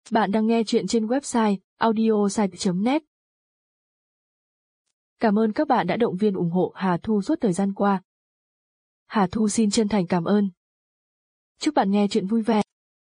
Bạn đang nghe chuyện trên website audiosite.net. Cảm ơn các bạn đã động viên ủng hộ Hà Thu suốt thời gian qua. Hà Thu xin chân thành cảm ơn. Chúc bạn nghe chuyện vui vẻ.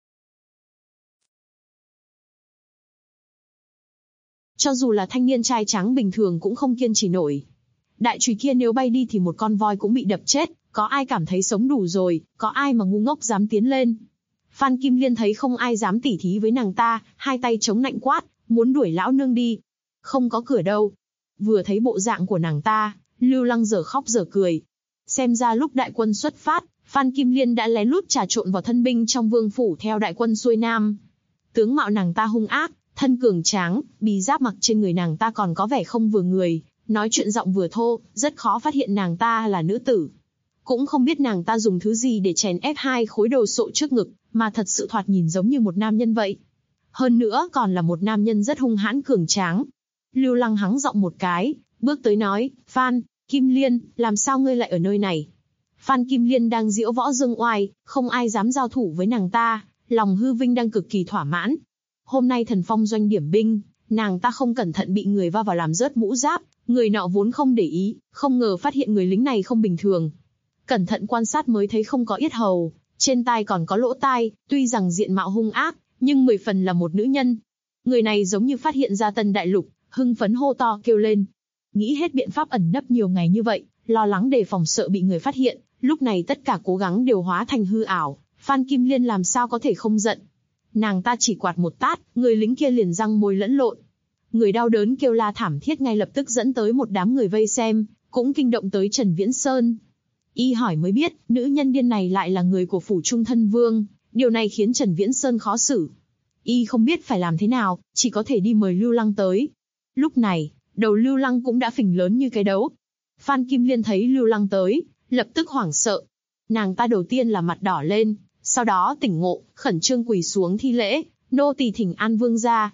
Cho dù là thanh niên trai tráng bình thường cũng không kiên trì nổi. Đại chùy kia nếu bay đi thì một con voi cũng bị đập chết, có ai cảm thấy sống đủ rồi, có ai mà ngu ngốc dám tiến lên. Phan Kim Liên thấy không ai dám tỉ thí với nàng ta, hai tay chống nạnh quát, muốn đuổi lão nương đi. Không có cửa đâu. Vừa thấy bộ dạng của nàng ta, Lưu Lăng dở khóc dở cười. Xem ra lúc đại quân xuất phát, Phan Kim Liên đã lén lút trà trộn vào thân binh trong vương phủ theo đại quân xuôi nam. Tướng mạo nàng ta hung ác, thân cường tráng, bì giáp mặc trên người nàng ta còn có vẻ không vừa người, nói chuyện giọng vừa thô, rất khó phát hiện nàng ta là nữ tử. Cũng không biết nàng ta dùng thứ gì để chèn ép hai khối đồ sộ trước ngực, mà thật sự thoạt nhìn giống như một nam nhân vậy. Hơn nữa còn là một nam nhân rất hung hãn cường tráng. Lưu Lăng hắng giọng một cái, bước tới nói, Phan Kim Liên, làm sao ngươi lại ở nơi này? Phan Kim Liên đang diễu võ dương oai, không ai dám giao thủ với nàng ta, lòng hư vinh đang cực kỳ thỏa mãn. Hôm nay thần phong doanh điểm binh, nàng ta không cẩn thận bị người va vào làm rớt mũ giáp, người nọ vốn không để ý, không ngờ phát hiện người lính này không bình thường. Cẩn thận quan sát mới thấy không có yết hầu, trên tai còn có lỗ tai, tuy rằng diện mạo hung ác, nhưng 10 phần là một nữ nhân. Người này giống như phát hiện ra Tân Đại Lục, hưng phấn hô to kêu lên. Nghĩ hết biện pháp ẩn nấp nhiều ngày như vậy, lo lắng đề phòng sợ bị người phát hiện, lúc này tất cả cố gắng đều hóa thành hư ảo, Phan Kim Liên làm sao có thể không giận. Nàng ta chỉ quạt một tát, người lính kia liền răng môi lẫn lộn. Người đau đớn kêu la thảm thiết ngay lập tức dẫn tới một đám người vây xem, cũng kinh động tới Trần Viễn Sơn. Y hỏi mới biết, nữ nhân điên này lại là người của phủ Trung Thân Vương, điều này khiến Trần Viễn Sơn khó xử. Y không biết phải làm thế nào, chỉ có thể đi mời Lưu Lăng tới. Lúc này, đầu Lưu Lăng cũng đã phình lớn như cái đấu. Phan Kim Liên thấy Lưu Lăng tới, lập tức hoảng sợ. Nàng ta đầu tiên là mặt đỏ lên, sau đó tỉnh ngộ, khẩn trương quỳ xuống thi lễ, nô tỳ thỉnh an vương gia.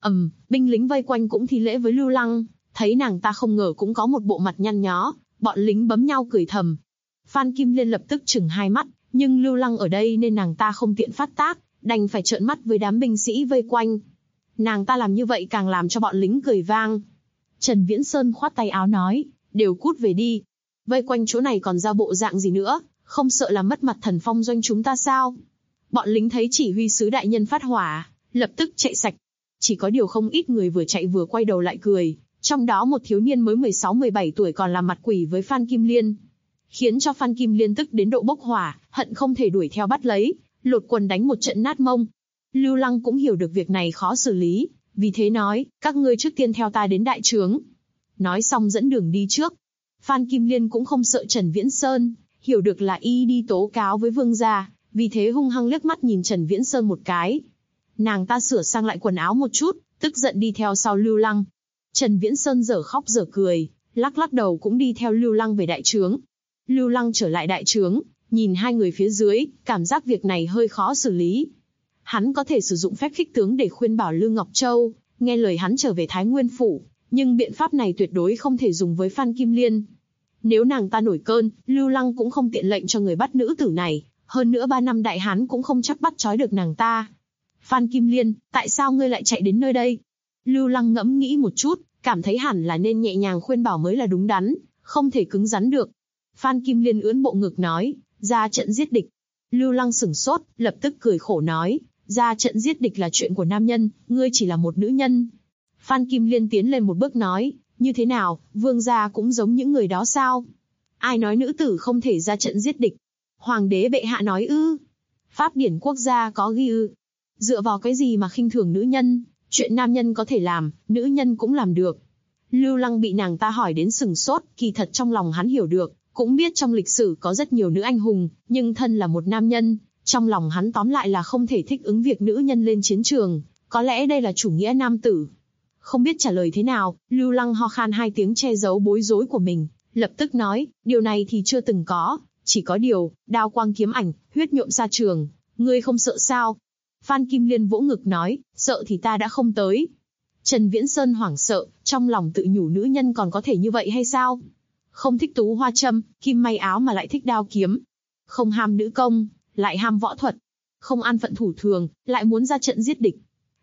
Binh lính vây quanh cũng thi lễ với Lưu Lăng, thấy nàng ta không ngờ cũng có một bộ mặt nhăn nhó, bọn lính bấm nhau cười thầm. Phan Kim Liên lập tức trừng hai mắt, nhưng Lưu Lăng ở đây nên nàng ta không tiện phát tác, đành phải trợn mắt với đám binh sĩ vây quanh. Nàng ta làm như vậy càng làm cho bọn lính cười vang. Trần Viễn Sơn khoát tay áo nói, đều cút về đi. Vây quanh chỗ này còn ra bộ dạng gì nữa, không sợ làm mất mặt thần phong doanh chúng ta sao? Bọn lính thấy chỉ huy sứ đại nhân phát hỏa, lập tức chạy sạch. Chỉ có điều không ít người vừa chạy vừa quay đầu lại cười, trong đó một thiếu niên mới 16-17 tuổi còn làm mặt quỷ với Phan Kim Liên. Khiến cho Phan Kim Liên tức đến độ bốc hỏa, hận không thể đuổi theo bắt lấy, lột quần đánh một trận nát mông. Lưu Lăng cũng hiểu được việc này khó xử lý, vì thế nói, các ngươi trước tiên theo ta đến đại trướng. Nói xong dẫn đường đi trước. Phan Kim Liên cũng không sợ Trần Viễn Sơn, hiểu được là y đi tố cáo với vương gia, vì thế hung hăng liếc mắt nhìn Trần Viễn Sơn một cái. Nàng ta sửa sang lại quần áo một chút, tức giận đi theo sau Lưu Lăng. Trần Viễn Sơn dở khóc dở cười, lắc lắc đầu cũng đi theo Lưu Lăng về đại trướng. Lưu Lăng trở lại đại trướng, nhìn hai người phía dưới, cảm giác việc này hơi khó xử lý. Hắn có thể sử dụng phép khích tướng để khuyên bảo Lương Ngọc Châu, nghe lời hắn trở về Thái Nguyên Phủ, nhưng biện pháp này tuyệt đối không thể dùng với Phan Kim Liên. Nếu nàng ta nổi cơn, Lưu Lăng cũng không tiện lệnh cho người bắt nữ tử này, hơn nữa 3 năm đại hán cũng không chắc bắt trói được nàng ta. Phan Kim Liên, tại sao ngươi lại chạy đến nơi đây? Lưu Lăng ngẫm nghĩ một chút, cảm thấy hẳn là nên nhẹ nhàng khuyên bảo mới là đúng đắn, không thể cứng rắn được. Phan Kim Liên ưỡn bộ ngực nói, ra trận giết địch. Lưu Lăng sửng sốt, lập tức cười khổ nói, ra trận giết địch là chuyện của nam nhân, ngươi chỉ là một nữ nhân. Phan Kim Liên tiến lên một bước nói, như thế nào, vương gia cũng giống những người đó sao? Ai nói nữ tử không thể ra trận giết địch? Hoàng đế bệ hạ nói ư? Pháp điển quốc gia có ghi ư? Dựa vào cái gì mà khinh thường nữ nhân? Chuyện nam nhân có thể làm, nữ nhân cũng làm được. Lưu Lăng bị nàng ta hỏi đến sừng sốt, kỳ thật trong lòng hắn hiểu được, cũng biết trong lịch sử có rất nhiều nữ anh hùng, nhưng thân là một nam nhân, trong lòng hắn tóm lại là không thể thích ứng việc nữ nhân lên chiến trường, có lẽ đây là chủ nghĩa nam tử. Không biết trả lời thế nào, Lưu Lăng ho khan 2 tiếng che giấu bối rối của mình, lập tức nói, điều này thì chưa từng có, chỉ có điều, đao quang kiếm ảnh, huyết nhuộm xa trường, ngươi không sợ sao? Phan Kim Liên vỗ ngực nói, sợ thì ta đã không tới. Trần Viễn Sơn hoảng sợ, trong lòng tự nhủ nữ nhân còn có thể như vậy hay sao? Không thích tú hoa châm, kim may áo mà lại thích đao kiếm. Không ham nữ công, lại ham võ thuật. Không an phận thủ thường, lại muốn ra trận giết địch.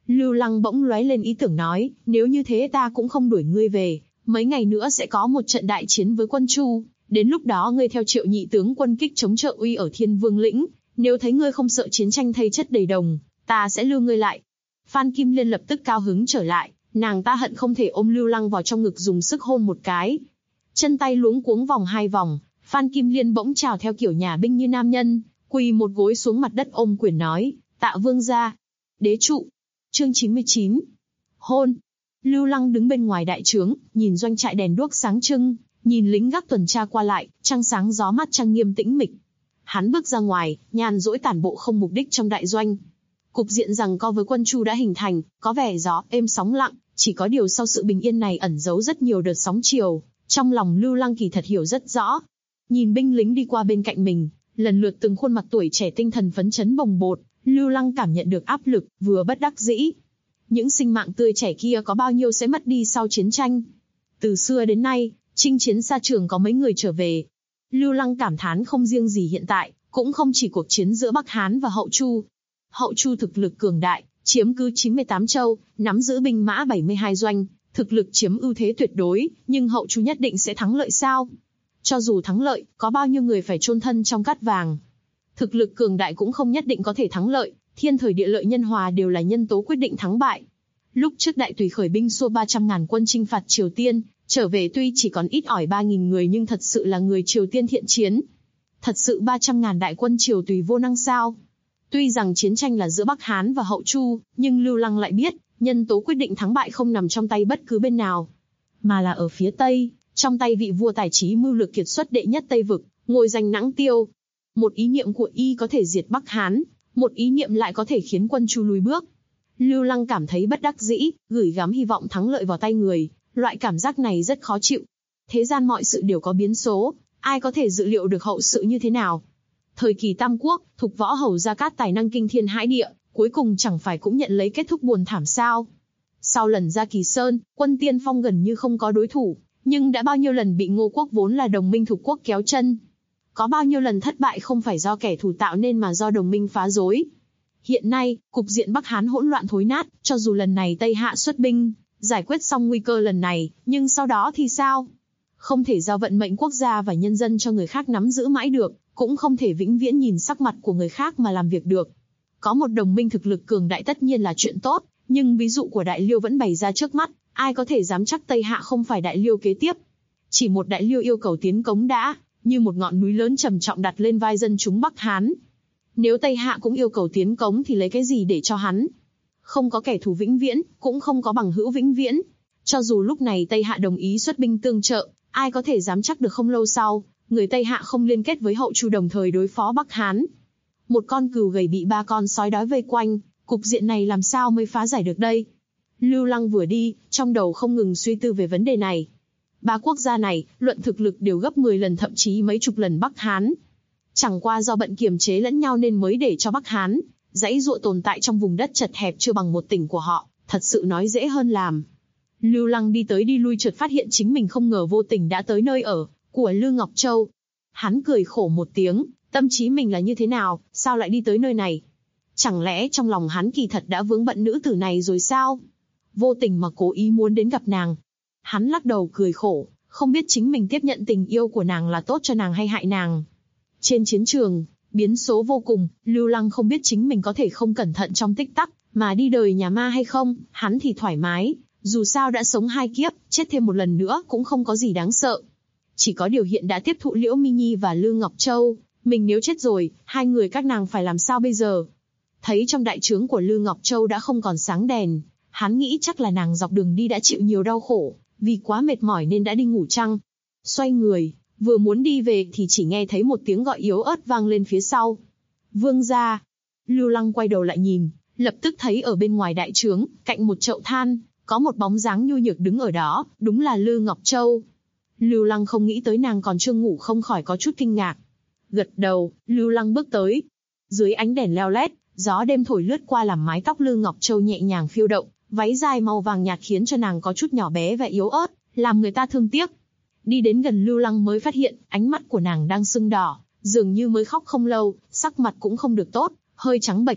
Lưu Lăng bỗng lóe lên ý tưởng nói, nếu như thế ta cũng không đuổi ngươi về, mấy ngày nữa sẽ có một trận đại chiến với quân Chu, đến lúc đó ngươi theo Triệu nhị tướng quân kích chống Trợ Uy ở Thiên Vương lĩnh, nếu thấy ngươi không sợ chiến tranh thây chất đầy đồng, ta sẽ lưu ngươi lại. Phan Kim Liên lập tức cao hứng trở lại, nàng ta hận không thể ôm Lưu Lăng vào trong ngực dùng sức hôn một cái. Chân tay luống cuống vòng 2 vòng, Phan Kim Liên bỗng chào theo kiểu nhà binh như nam nhân, quỳ một gối xuống mặt đất ôm quyền nói, tạ vương gia. Đế trụ. Chương 99. Hôn. Lưu Lăng đứng bên ngoài đại trướng, nhìn doanh trại đèn đuốc sáng trưng, nhìn lính gác tuần tra qua lại, trăng sáng gió mát trang nghiêm tĩnh mịch. Hắn bước ra ngoài, nhàn rỗi tản bộ không mục đích trong đại doanh. Cục diện giằng co với quân Chu đã hình thành, có vẻ gió êm sóng lặng, chỉ có điều sau sự bình yên này ẩn giấu rất nhiều đợt sóng chiều. Trong lòng Lưu Lăng kỳ thật hiểu rất rõ. Nhìn binh lính đi qua bên cạnh mình, lần lượt từng khuôn mặt tuổi trẻ tinh thần phấn chấn bồng bột, Lưu Lăng cảm nhận được áp lực, vừa bất đắc dĩ. Những sinh mạng tươi trẻ kia có bao nhiêu sẽ mất đi sau chiến tranh? Từ xưa đến nay, chinh chiến xa trường có mấy người trở về. Lưu Lăng cảm thán không riêng gì hiện tại, cũng không chỉ cuộc chiến giữa Bắc Hán và Hậu Chu. Hậu Chu thực lực cường đại, chiếm cứ 98 châu, nắm giữ binh mã 72 doanh, thực lực chiếm ưu thế tuyệt đối, nhưng Hậu Chu nhất định sẽ thắng lợi sao? Cho dù thắng lợi, có bao nhiêu người phải chôn thân trong cát vàng? Thực lực cường đại cũng không nhất định có thể thắng lợi, thiên thời địa lợi nhân hòa đều là nhân tố quyết định thắng bại. Lúc trước Đại Tùy khởi binh xua 300.000 quân chinh phạt Triều Tiên, trở về tuy chỉ còn ít ỏi 3.000 người nhưng thật sự là người Triều Tiên thiện chiến. Thật sự 300.000 đại quân Triều Tùy vô năng sao? Tuy rằng chiến tranh là giữa Bắc Hán và Hậu Chu, nhưng Lưu Lăng lại biết, nhân tố quyết định thắng bại không nằm trong tay bất cứ bên nào, mà là ở phía Tây, trong tay vị vua tài trí mưu lược kiệt xuất đệ nhất Tây vực, ngồi giành Nãng Tiêu. Một ý niệm của y có thể diệt Bắc Hán, một ý niệm lại có thể khiến quân Chu lùi bước. Lưu Lăng cảm thấy bất đắc dĩ, gửi gắm hy vọng thắng lợi vào tay người, loại cảm giác này rất khó chịu. Thế gian mọi sự đều có biến số, ai có thể dự liệu được hậu sự như thế nào? Thời kỳ Tam Quốc, Thục Võ Hầu Gia Cát tài năng kinh thiên hãi địa, cuối cùng chẳng phải cũng nhận lấy kết thúc buồn thảm sao? Sau lần ra Kỳ Sơn, quân Tiên Phong gần như không có đối thủ, nhưng đã bao nhiêu lần bị Ngô Quốc vốn là đồng minh Thục Quốc kéo chân? Có bao nhiêu lần thất bại không phải do kẻ thù tạo nên mà do đồng minh phá rối? Hiện nay, cục diện Bắc Hán hỗn loạn thối nát, cho dù lần này Tây Hạ xuất binh, giải quyết xong nguy cơ lần này, nhưng sau đó thì sao? Không thể giao vận mệnh quốc gia và nhân dân cho người khác nắm giữ mãi được, cũng không thể vĩnh viễn nhìn sắc mặt của người khác mà làm việc được. Có một đồng minh thực lực cường đại tất nhiên là chuyện tốt, nhưng ví dụ của Đại Liêu vẫn bày ra trước mắt, ai có thể dám chắc Tây Hạ không phải Đại Liêu kế tiếp? Chỉ một Đại Liêu yêu cầu tiến cống đã, như một ngọn núi lớn trầm trọng đặt lên vai dân chúng Bắc Hán. Nếu Tây Hạ cũng yêu cầu tiến cống thì lấy cái gì để cho hắn? Không có kẻ thù vĩnh viễn, cũng không có bằng hữu vĩnh viễn. Cho dù lúc này Tây Hạ đồng ý xuất binh tương trợ, ai có thể dám chắc được không lâu sau, người Tây Hạ không liên kết với Hậu Chu đồng thời đối phó Bắc Hán. Một con cừu gầy bị 3 con sói đói vây quanh, cục diện này làm sao mới phá giải được đây? Lưu Lăng vừa đi, trong đầu không ngừng suy tư về vấn đề này. 3 quốc gia này, luận thực lực đều gấp 10 lần thậm chí mấy chục lần Bắc Hán. Chẳng qua do bận kiềm chế lẫn nhau nên mới để cho Bắc Hán dãy dụa tồn tại trong vùng đất chật hẹp chưa bằng một tỉnh của họ, thật sự nói dễ hơn làm. Lưu Lăng đi tới đi lui chợt phát hiện chính mình không ngờ vô tình đã tới nơi ở của Lư Ngọc Châu. Hắn cười khổ một tiếng, tâm trí mình là như thế nào, sao lại đi tới nơi này? Chẳng lẽ trong lòng hắn kỳ thật đã vướng bận nữ tử này rồi sao? Vô tình mà cố ý muốn đến gặp nàng. Hắn lắc đầu cười khổ, không biết chính mình tiếp nhận tình yêu của nàng là tốt cho nàng hay hại nàng. Trên chiến trường, biến số vô cùng, Lưu Lăng không biết chính mình có thể không cẩn thận trong tích tắc, mà đi đời nhà ma hay không, hắn thì thoải mái, dù sao đã sống 2 kiếp, chết thêm một lần nữa cũng không có gì đáng sợ. Chỉ có điều hiện đã tiếp thụ Liễu Mi Nhi và Lư Ngọc Châu, mình nếu chết rồi, 2 người các nàng phải làm sao bây giờ? Thấy trong đại trướng của Lư Ngọc Châu đã không còn sáng đèn, hắn nghĩ chắc là nàng dọc đường đi đã chịu nhiều đau khổ, vì quá mệt mỏi nên đã đi ngủ chăng. Xoay người, vừa muốn đi về thì chỉ nghe thấy một tiếng gọi yếu ớt vang lên phía sau. Vương gia. Lưu Lăng quay đầu lại nhìn, lập tức thấy ở bên ngoài đại trướng, cạnh một chậu than, có một bóng dáng nhu nhược đứng ở đó, đúng là Lư Ngọc Châu. Lưu Lăng không nghĩ tới nàng còn chưa ngủ không khỏi có chút kinh ngạc. Gật đầu, Lưu Lăng bước tới. Dưới ánh đèn leo lét, gió đêm thổi lướt qua làm mái tóc Lư Ngọc Châu nhẹ nhàng phiêu động, váy dài màu vàng nhạt khiến cho nàng có chút nhỏ bé và yếu ớt, làm người ta thương tiếc. Đi đến gần Lưu Lăng mới phát hiện, ánh mắt của nàng đang sưng đỏ, dường như mới khóc không lâu, sắc mặt cũng không được tốt, hơi trắng bệch.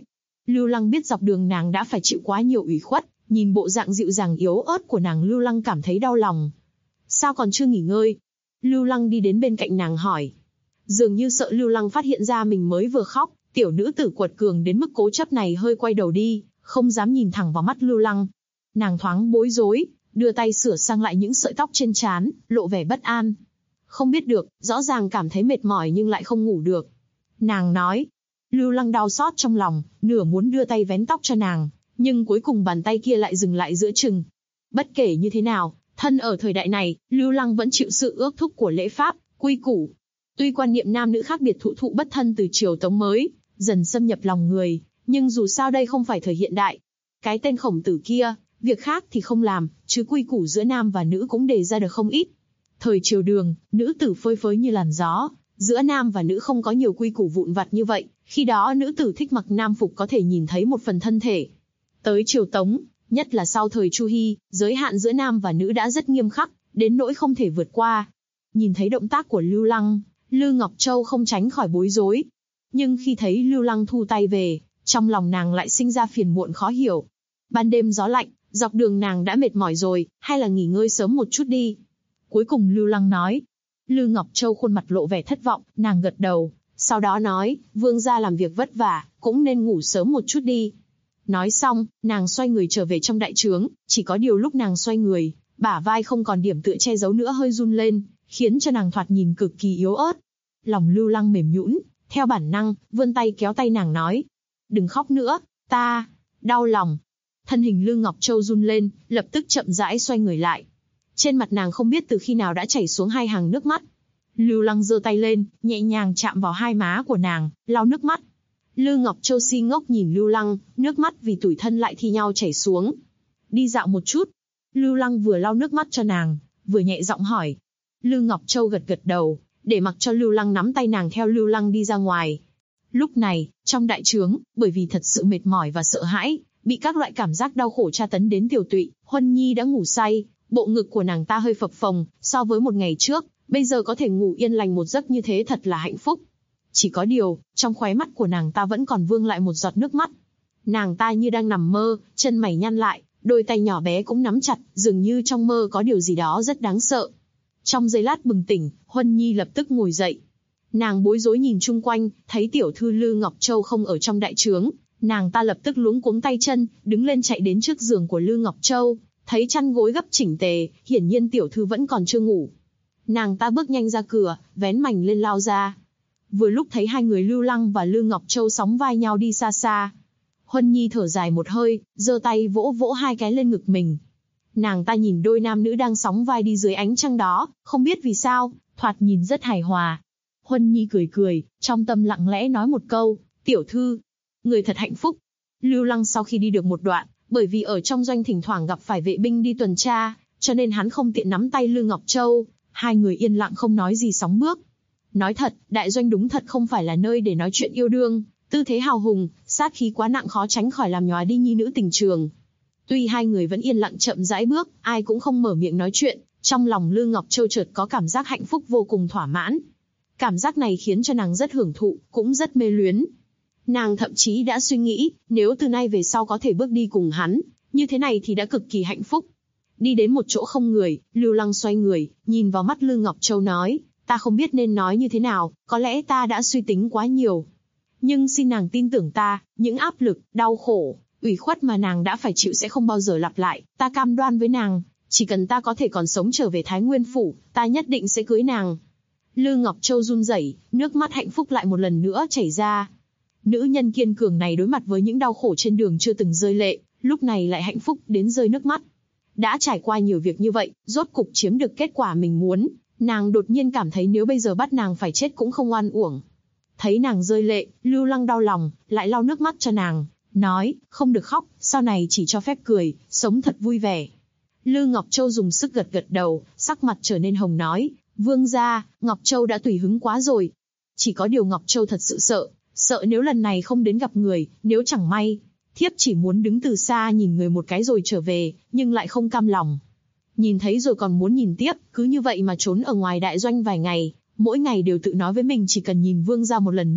Lưu Lăng biết dọc đường nàng đã phải chịu quá nhiều ủy khuất, nhìn bộ dạng dịu dàng yếu ớt của nàng Lưu Lăng cảm thấy đau lòng. Sao còn chưa nghỉ ngơi? Lưu Lăng đi đến bên cạnh nàng hỏi. Dường như sợ Lưu Lăng phát hiện ra mình mới vừa khóc, tiểu nữ tử quật cường đến mức cố chấp này hơi quay đầu đi, không dám nhìn thẳng vào mắt Lưu Lăng. Nàng thoáng bối rối, đưa tay sửa sang lại những sợi tóc trên trán, lộ vẻ bất an. Không biết được, rõ ràng cảm thấy mệt mỏi nhưng lại không ngủ được. Nàng nói. Lưu Lăng đau xót trong lòng, nửa muốn đưa tay vén tóc cho nàng, nhưng cuối cùng bàn tay kia lại dừng lại giữa chừng. Bất kể như thế nào, thân ở thời đại này, Lưu Lăng vẫn chịu sự ước thúc của lễ pháp, quy củ. Tuy quan niệm nam nữ khác biệt thụ thụ bất thân từ triều Tống mới, dần xâm nhập lòng người, nhưng dù sao đây không phải thời hiện đại. Cái tên Khổng Tử kia, việc khác thì không làm, chứ quy củ giữa nam và nữ cũng đề ra được không ít. Thời triều Đường, nữ tử phơi phới như làn gió, giữa nam và nữ không có nhiều quy củ vụn vặt như vậy, khi đó nữ tử thích mặc nam phục có thể nhìn thấy một phần thân thể. Tới triều Tống, nhất là sau thời Chu Hy, giới hạn giữa nam và nữ đã rất nghiêm khắc, đến nỗi không thể vượt qua. Nhìn thấy động tác của Lưu Lăng, Lư Ngọc Châu không tránh khỏi bối rối. Nhưng khi thấy Lưu Lăng thu tay về, trong lòng nàng lại sinh ra phiền muộn khó hiểu. Ban đêm gió lạnh, dọc đường nàng đã mệt mỏi rồi, hay là nghỉ ngơi sớm một chút đi. Cuối cùng Lưu Lăng nói. Lư Ngọc Châu khuôn mặt lộ vẻ thất vọng, nàng gật đầu, sau đó nói, vương gia làm việc vất vả, cũng nên ngủ sớm một chút đi. Nói xong, nàng xoay người trở về trong đại trướng, chỉ có điều lúc nàng xoay người, bả vai không còn điểm tựa che giấu nữa hơi run lên, khiến cho nàng thoạt nhìn cực kỳ yếu ớt. Lòng Lưu Lăng mềm nhũn, theo bản năng, vươn tay kéo tay nàng nói. Đừng khóc nữa, ta, đau lòng. Thân hình Lư Ngọc Châu run lên, lập tức chậm rãi xoay người lại. Trên mặt nàng không biết từ khi nào đã chảy xuống hai hàng nước mắt. Lưu Lăng giơ tay lên, nhẹ nhàng chạm vào hai má của nàng, lau nước mắt. Lư Ngọc Châu si ngốc nhìn Lưu Lăng, nước mắt vì tủi thân lại thi nhau chảy xuống. Đi dạo một chút. Lưu Lăng vừa lau nước mắt cho nàng, vừa nhẹ giọng hỏi. Lư Ngọc Châu gật gật đầu, để mặc cho Lưu Lăng nắm tay nàng theo Lưu Lăng đi ra ngoài. Lúc này, trong đại trướng, bởi vì thật sự mệt mỏi và sợ hãi, bị các loại cảm giác đau khổ tra tấn đến tiểu tụy, Huân Nhi đã ngủ say, bộ ngực của nàng ta hơi phập phồng, so với một ngày trước, bây giờ có thể ngủ yên lành một giấc như thế thật là hạnh phúc. Chỉ có điều, trong khóe mắt của nàng ta vẫn còn vương lại một giọt nước mắt. Nàng ta như đang nằm mơ, chân mày nhăn lại, đôi tay nhỏ bé cũng nắm chặt, dường như trong mơ có điều gì đó rất đáng sợ. Trong giây lát bừng tỉnh, Huân Nhi lập tức ngồi dậy. Nàng bối rối nhìn chung quanh, thấy tiểu thư Lư Ngọc Châu không ở trong đại trướng, nàng ta lập tức luống cuống tay chân, đứng lên chạy đến trước giường của Lư Ngọc Châu, thấy chăn gối gấp chỉnh tề, hiển nhiên tiểu thư vẫn còn chưa ngủ. Nàng ta bước nhanh ra cửa, vén mành lên lao ra. Vừa lúc thấy hai người Lưu Lăng và Lư Ngọc Châu sóng vai nhau đi xa xa. Huân Nhi thở dài một hơi, giơ tay vỗ vỗ hai cái lên ngực mình. Nàng ta nhìn đôi nam nữ đang sóng vai đi dưới ánh trăng đó, không biết vì sao, thoạt nhìn rất hài hòa. Huân Nhi cười cười, trong tâm lặng lẽ nói một câu, tiểu thư, người thật hạnh phúc. Lưu Lăng sau khi đi được một đoạn, bởi vì ở trong doanh thỉnh thoảng gặp phải vệ binh đi tuần tra, cho nên hắn không tiện nắm tay Lư Ngọc Châu, hai người yên lặng không nói gì sóng bước. Nói thật, đại doanh đúng thật không phải là nơi để nói chuyện yêu đương, tư thế hào hùng, sát khí quá nặng khó tránh khỏi làm nhòa đi nhi nữ tình trường. Tuy hai người vẫn yên lặng chậm rãi bước, ai cũng không mở miệng nói chuyện, trong lòng Lư Ngọc Châu chợt có cảm giác hạnh phúc vô cùng thỏa mãn. Cảm giác này khiến cho nàng rất hưởng thụ, cũng rất mê luyến. Nàng thậm chí đã suy nghĩ, nếu từ nay về sau có thể bước đi cùng hắn, như thế này thì đã cực kỳ hạnh phúc. Đi đến một chỗ không người, Lưu Lăng xoay người, nhìn vào mắt Lư Ngọc Châu nói, ta không biết nên nói như thế nào, có lẽ ta đã suy tính quá nhiều. Nhưng xin nàng tin tưởng ta, những áp lực, đau khổ, ủy khuất mà nàng đã phải chịu sẽ không bao giờ lặp lại, ta cam đoan với nàng, chỉ cần ta có thể còn sống trở về Thái Nguyên Phủ, ta nhất định sẽ cưới nàng. Lư Ngọc Châu run rẩy, nước mắt hạnh phúc lại một lần nữa chảy ra. Nữ nhân kiên cường này đối mặt với những đau khổ trên đường chưa từng rơi lệ, lúc này lại hạnh phúc đến rơi nước mắt. Đã trải qua nhiều việc như vậy, rốt cục chiếm được kết quả mình muốn, nàng đột nhiên cảm thấy nếu bây giờ bắt nàng phải chết cũng không oan uổng. Thấy nàng rơi lệ, Lưu Lăng đau lòng, lại lau nước mắt cho nàng, nói, không được khóc, sau này chỉ cho phép cười, sống thật vui vẻ. Lư Ngọc Châu dùng sức gật gật đầu, sắc mặt trở nên hồng nói, vương gia, Ngọc Châu đã tùy hứng quá rồi. Chỉ có điều Ngọc Châu thật sự sợ nếu lần này không đến gặp người, nếu chẳng may, thiếp chỉ muốn đứng từ xa nhìn người một cái rồi trở về, nhưng lại không cam lòng. Nhìn thấy rồi còn muốn nhìn tiếp, cứ như vậy mà trốn ở ngoài đại doanh vài ngày, mỗi ngày đều tự nói với mình chỉ cần nhìn vương gia một lần nữa,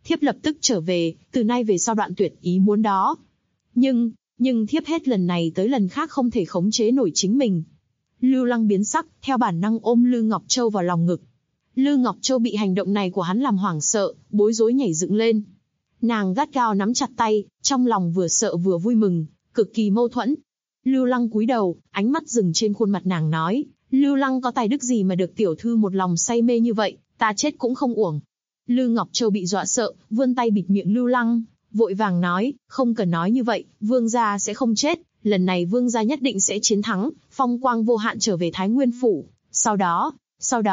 thiếp lập tức trở về, từ nay về sau đoạn tuyệt ý muốn đó. Nhưng thiếp hết lần này tới lần khác không thể khống chế nổi chính mình. Lưu Lăng biến sắc, theo bản năng ôm Lư Ngọc Châu vào lòng ngực. Lư Ngọc Châu bị hành động này của hắn làm hoảng sợ, bối rối nhảy dựng lên. Nàng gắt gao nắm chặt tay, trong lòng vừa sợ vừa vui mừng, cực kỳ mâu thuẫn. Lưu Lăng cúi đầu, ánh mắt dừng trên khuôn mặt nàng nói, Lưu Lăng có tài đức gì mà được tiểu thư một lòng say mê như vậy, ta chết cũng không uổng. Lư Ngọc Châu bị dọa sợ, vươn tay bịt miệng Lưu Lăng, vội vàng nói, không cần nói như vậy, vương gia sẽ không chết, lần này vương gia nhất định sẽ chiến thắng, phong quang vô hạn trở về Thái Nguyên phủ. Sau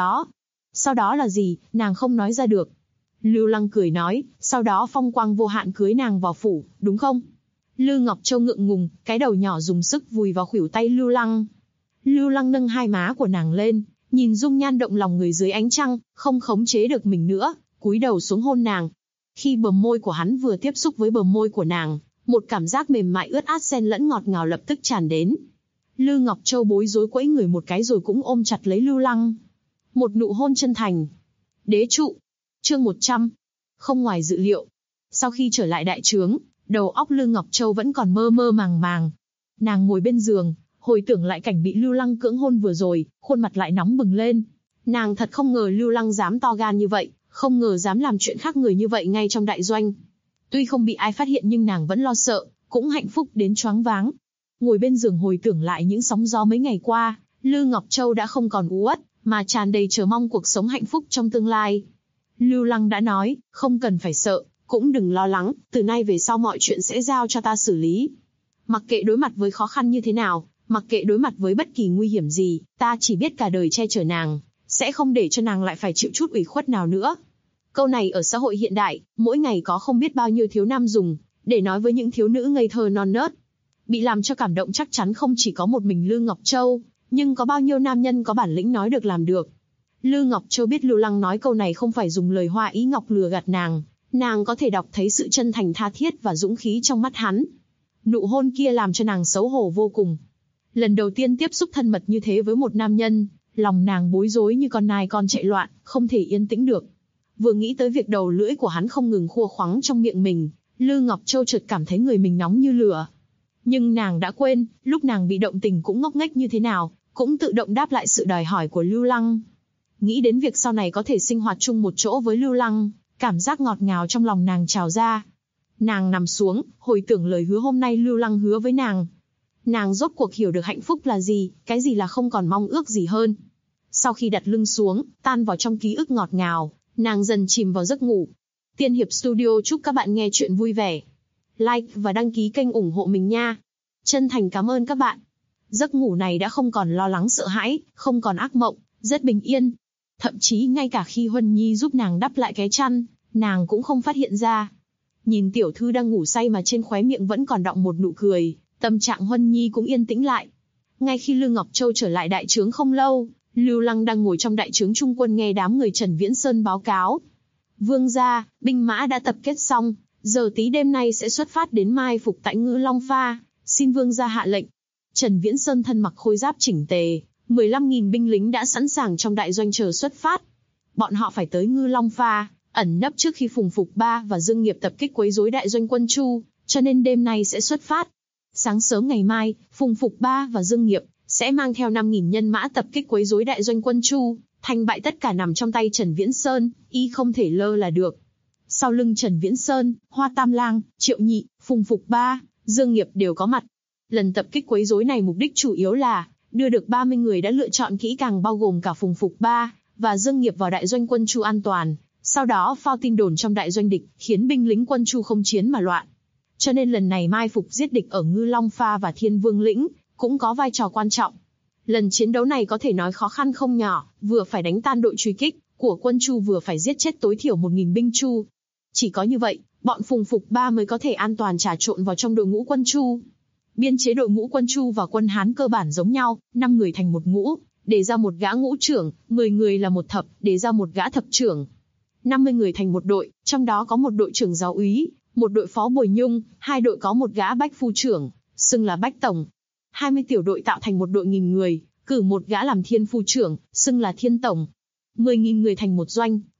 đó là gì, nàng không nói ra được. Lưu Lăng cười nói, sau đó phong quang vô hạn cưới nàng vào phủ, đúng không? Lư Ngọc Châu ngượng ngùng, cái đầu nhỏ dùng sức vùi vào khuỷu tay Lưu Lăng. Lưu Lăng nâng hai má của nàng lên, nhìn dung nhan động lòng người dưới ánh trăng, không khống chế được mình nữa, cúi đầu xuống hôn nàng. Khi bờ môi của hắn vừa tiếp xúc với bờ môi của nàng, một cảm giác mềm mại ướt át xen lẫn ngọt ngào lập tức tràn đến. Lư Ngọc Châu bối rối quẫy người một cái rồi cũng ôm chặt lấy Lưu Lăng. Một nụ hôn chân thành. Đế trụ. Chương 100. Không ngoài dự liệu. Sau khi trở lại đại trướng, đầu óc Lư Ngọc Châu vẫn còn mơ mơ màng màng. Nàng ngồi bên giường, hồi tưởng lại cảnh bị Lưu Lăng cưỡng hôn vừa rồi, khuôn mặt lại nóng bừng lên. Nàng thật không ngờ Lưu Lăng dám to gan như vậy, không ngờ dám làm chuyện khác người như vậy ngay trong đại doanh. Tuy không bị ai phát hiện nhưng nàng vẫn lo sợ, cũng hạnh phúc đến choáng váng. Ngồi bên giường hồi tưởng lại những sóng gió mấy ngày qua, Lư Ngọc Châu đã không còn u uất, mà tràn đầy chờ mong cuộc sống hạnh phúc trong tương lai. Lưu Lăng đã nói, không cần phải sợ, cũng đừng lo lắng, từ nay về sau mọi chuyện sẽ giao cho ta xử lý. Mặc kệ đối mặt với khó khăn như thế nào, mặc kệ đối mặt với bất kỳ nguy hiểm gì, ta chỉ biết cả đời che chở nàng, sẽ không để cho nàng lại phải chịu chút ủy khuất nào nữa. Câu này ở xã hội hiện đại, mỗi ngày có không biết bao nhiêu thiếu nam dùng, để nói với những thiếu nữ ngây thơ non nớt. Bị làm cho cảm động chắc chắn không chỉ có một mình Lư Ngọc Châu, nhưng có bao nhiêu nam nhân có bản lĩnh nói được làm được. Lư Ngọc Châu biết Lưu Lăng nói câu này không phải dùng lời hoa ý ngọc lừa gạt nàng có thể đọc thấy sự chân thành tha thiết và dũng khí trong mắt hắn. Nụ hôn kia làm cho nàng xấu hổ vô cùng. Lần đầu tiên tiếp xúc thân mật như thế với một nam nhân, lòng nàng bối rối như con nai con chạy loạn, không thể yên tĩnh được. Vừa nghĩ tới việc đầu lưỡi của hắn không ngừng khua khoắng trong miệng mình, Lư Ngọc Châu chợt cảm thấy người mình nóng như lửa. Nhưng nàng đã quên, lúc nàng bị động tình cũng ngốc nghếch như thế nào, cũng tự động đáp lại sự đòi hỏi của Lưu Lăng. Nghĩ đến việc sau này có thể sinh hoạt chung một chỗ với Lưu Lăng, cảm giác ngọt ngào trong lòng nàng trào ra. Nàng nằm xuống, hồi tưởng lời hứa hôm nay Lưu Lăng hứa với nàng. Nàng rốt cuộc hiểu được hạnh phúc là gì, cái gì là không còn mong ước gì hơn. Sau khi đặt lưng xuống, tan vào trong ký ức ngọt ngào, nàng dần chìm vào giấc ngủ. Tiên Hiệp Studio chúc các bạn nghe chuyện vui vẻ. Like và đăng ký kênh ủng hộ mình nha. Chân thành cảm ơn các bạn. Giấc ngủ này đã không còn lo lắng sợ hãi, không còn ác mộng, rất bình yên. Thậm chí ngay cả khi Huân Nhi giúp nàng đắp lại cái chăn, nàng cũng không phát hiện ra. Nhìn tiểu thư đang ngủ say mà trên khóe miệng vẫn còn đọng một nụ cười, tâm trạng Huân Nhi cũng yên tĩnh lại. Ngay khi Lư Ngọc Châu trở lại đại trướng không lâu, Lưu Lăng đang ngồi trong đại trướng trung quân nghe đám người Trần Viễn Sơn báo cáo. Vương gia, binh mã đã tập kết xong, giờ tí đêm nay sẽ xuất phát đến mai phục tại Ngư Long Pha, xin vương gia hạ lệnh. Trần Viễn Sơn thân mặc khôi giáp chỉnh tề, 15.000 binh lính đã sẵn sàng trong đại doanh chờ xuất phát. Bọn họ phải tới Ngư Long Pha, ẩn nấp trước khi Phùng Phục Ba và Dương Nghiệp tập kích quấy rối đại doanh quân Chu, cho nên đêm nay sẽ xuất phát. Sáng sớm ngày mai, Phùng Phục Ba và Dương Nghiệp sẽ mang theo 5.000 nhân mã tập kích quấy rối đại doanh quân Chu, thành bại tất cả nằm trong tay Trần Viễn Sơn, y không thể lơ là được. Sau lưng Trần Viễn Sơn, Hoa Tam Lang, Triệu Nhị, Phùng Phục Ba, Dương Nghiệp đều có mặt. Lần tập kích quấy rối này mục đích chủ yếu là đưa được 30 người đã lựa chọn kỹ càng bao gồm cả Phùng Phục Ba và Dương Nghiệp vào đại doanh quân Chu an toàn, sau đó phao tin đồn trong đại doanh địch, khiến binh lính quân Chu không chiến mà loạn. Cho nên lần này mai phục giết địch ở Ngư Long Pha và Thiên Vương Lĩnh cũng có vai trò quan trọng. Lần chiến đấu này có thể nói khó khăn không nhỏ, vừa phải đánh tan đội truy kích của quân Chu vừa phải giết chết tối thiểu 1.000 binh Chu. Chỉ có như vậy, bọn Phùng Phục Ba mới có thể an toàn trà trộn vào trong đội ngũ quân Chu. Biên chế đội ngũ quân Chu và quân Hán cơ bản giống nhau, 5 người thành một ngũ, để ra một gã ngũ trưởng, 10 người là một thập, để ra một gã thập trưởng. 50 người thành một đội, trong đó có một đội trưởng giáo úy, một đội phó bồi nhung, 2 đội có một gã bách phu trưởng, xưng là bách tổng. 20 tiểu đội tạo thành một đội 1.000 người, cử một gã làm thiên phu trưởng, xưng là thiên tổng. 10.000 người thành một doanh,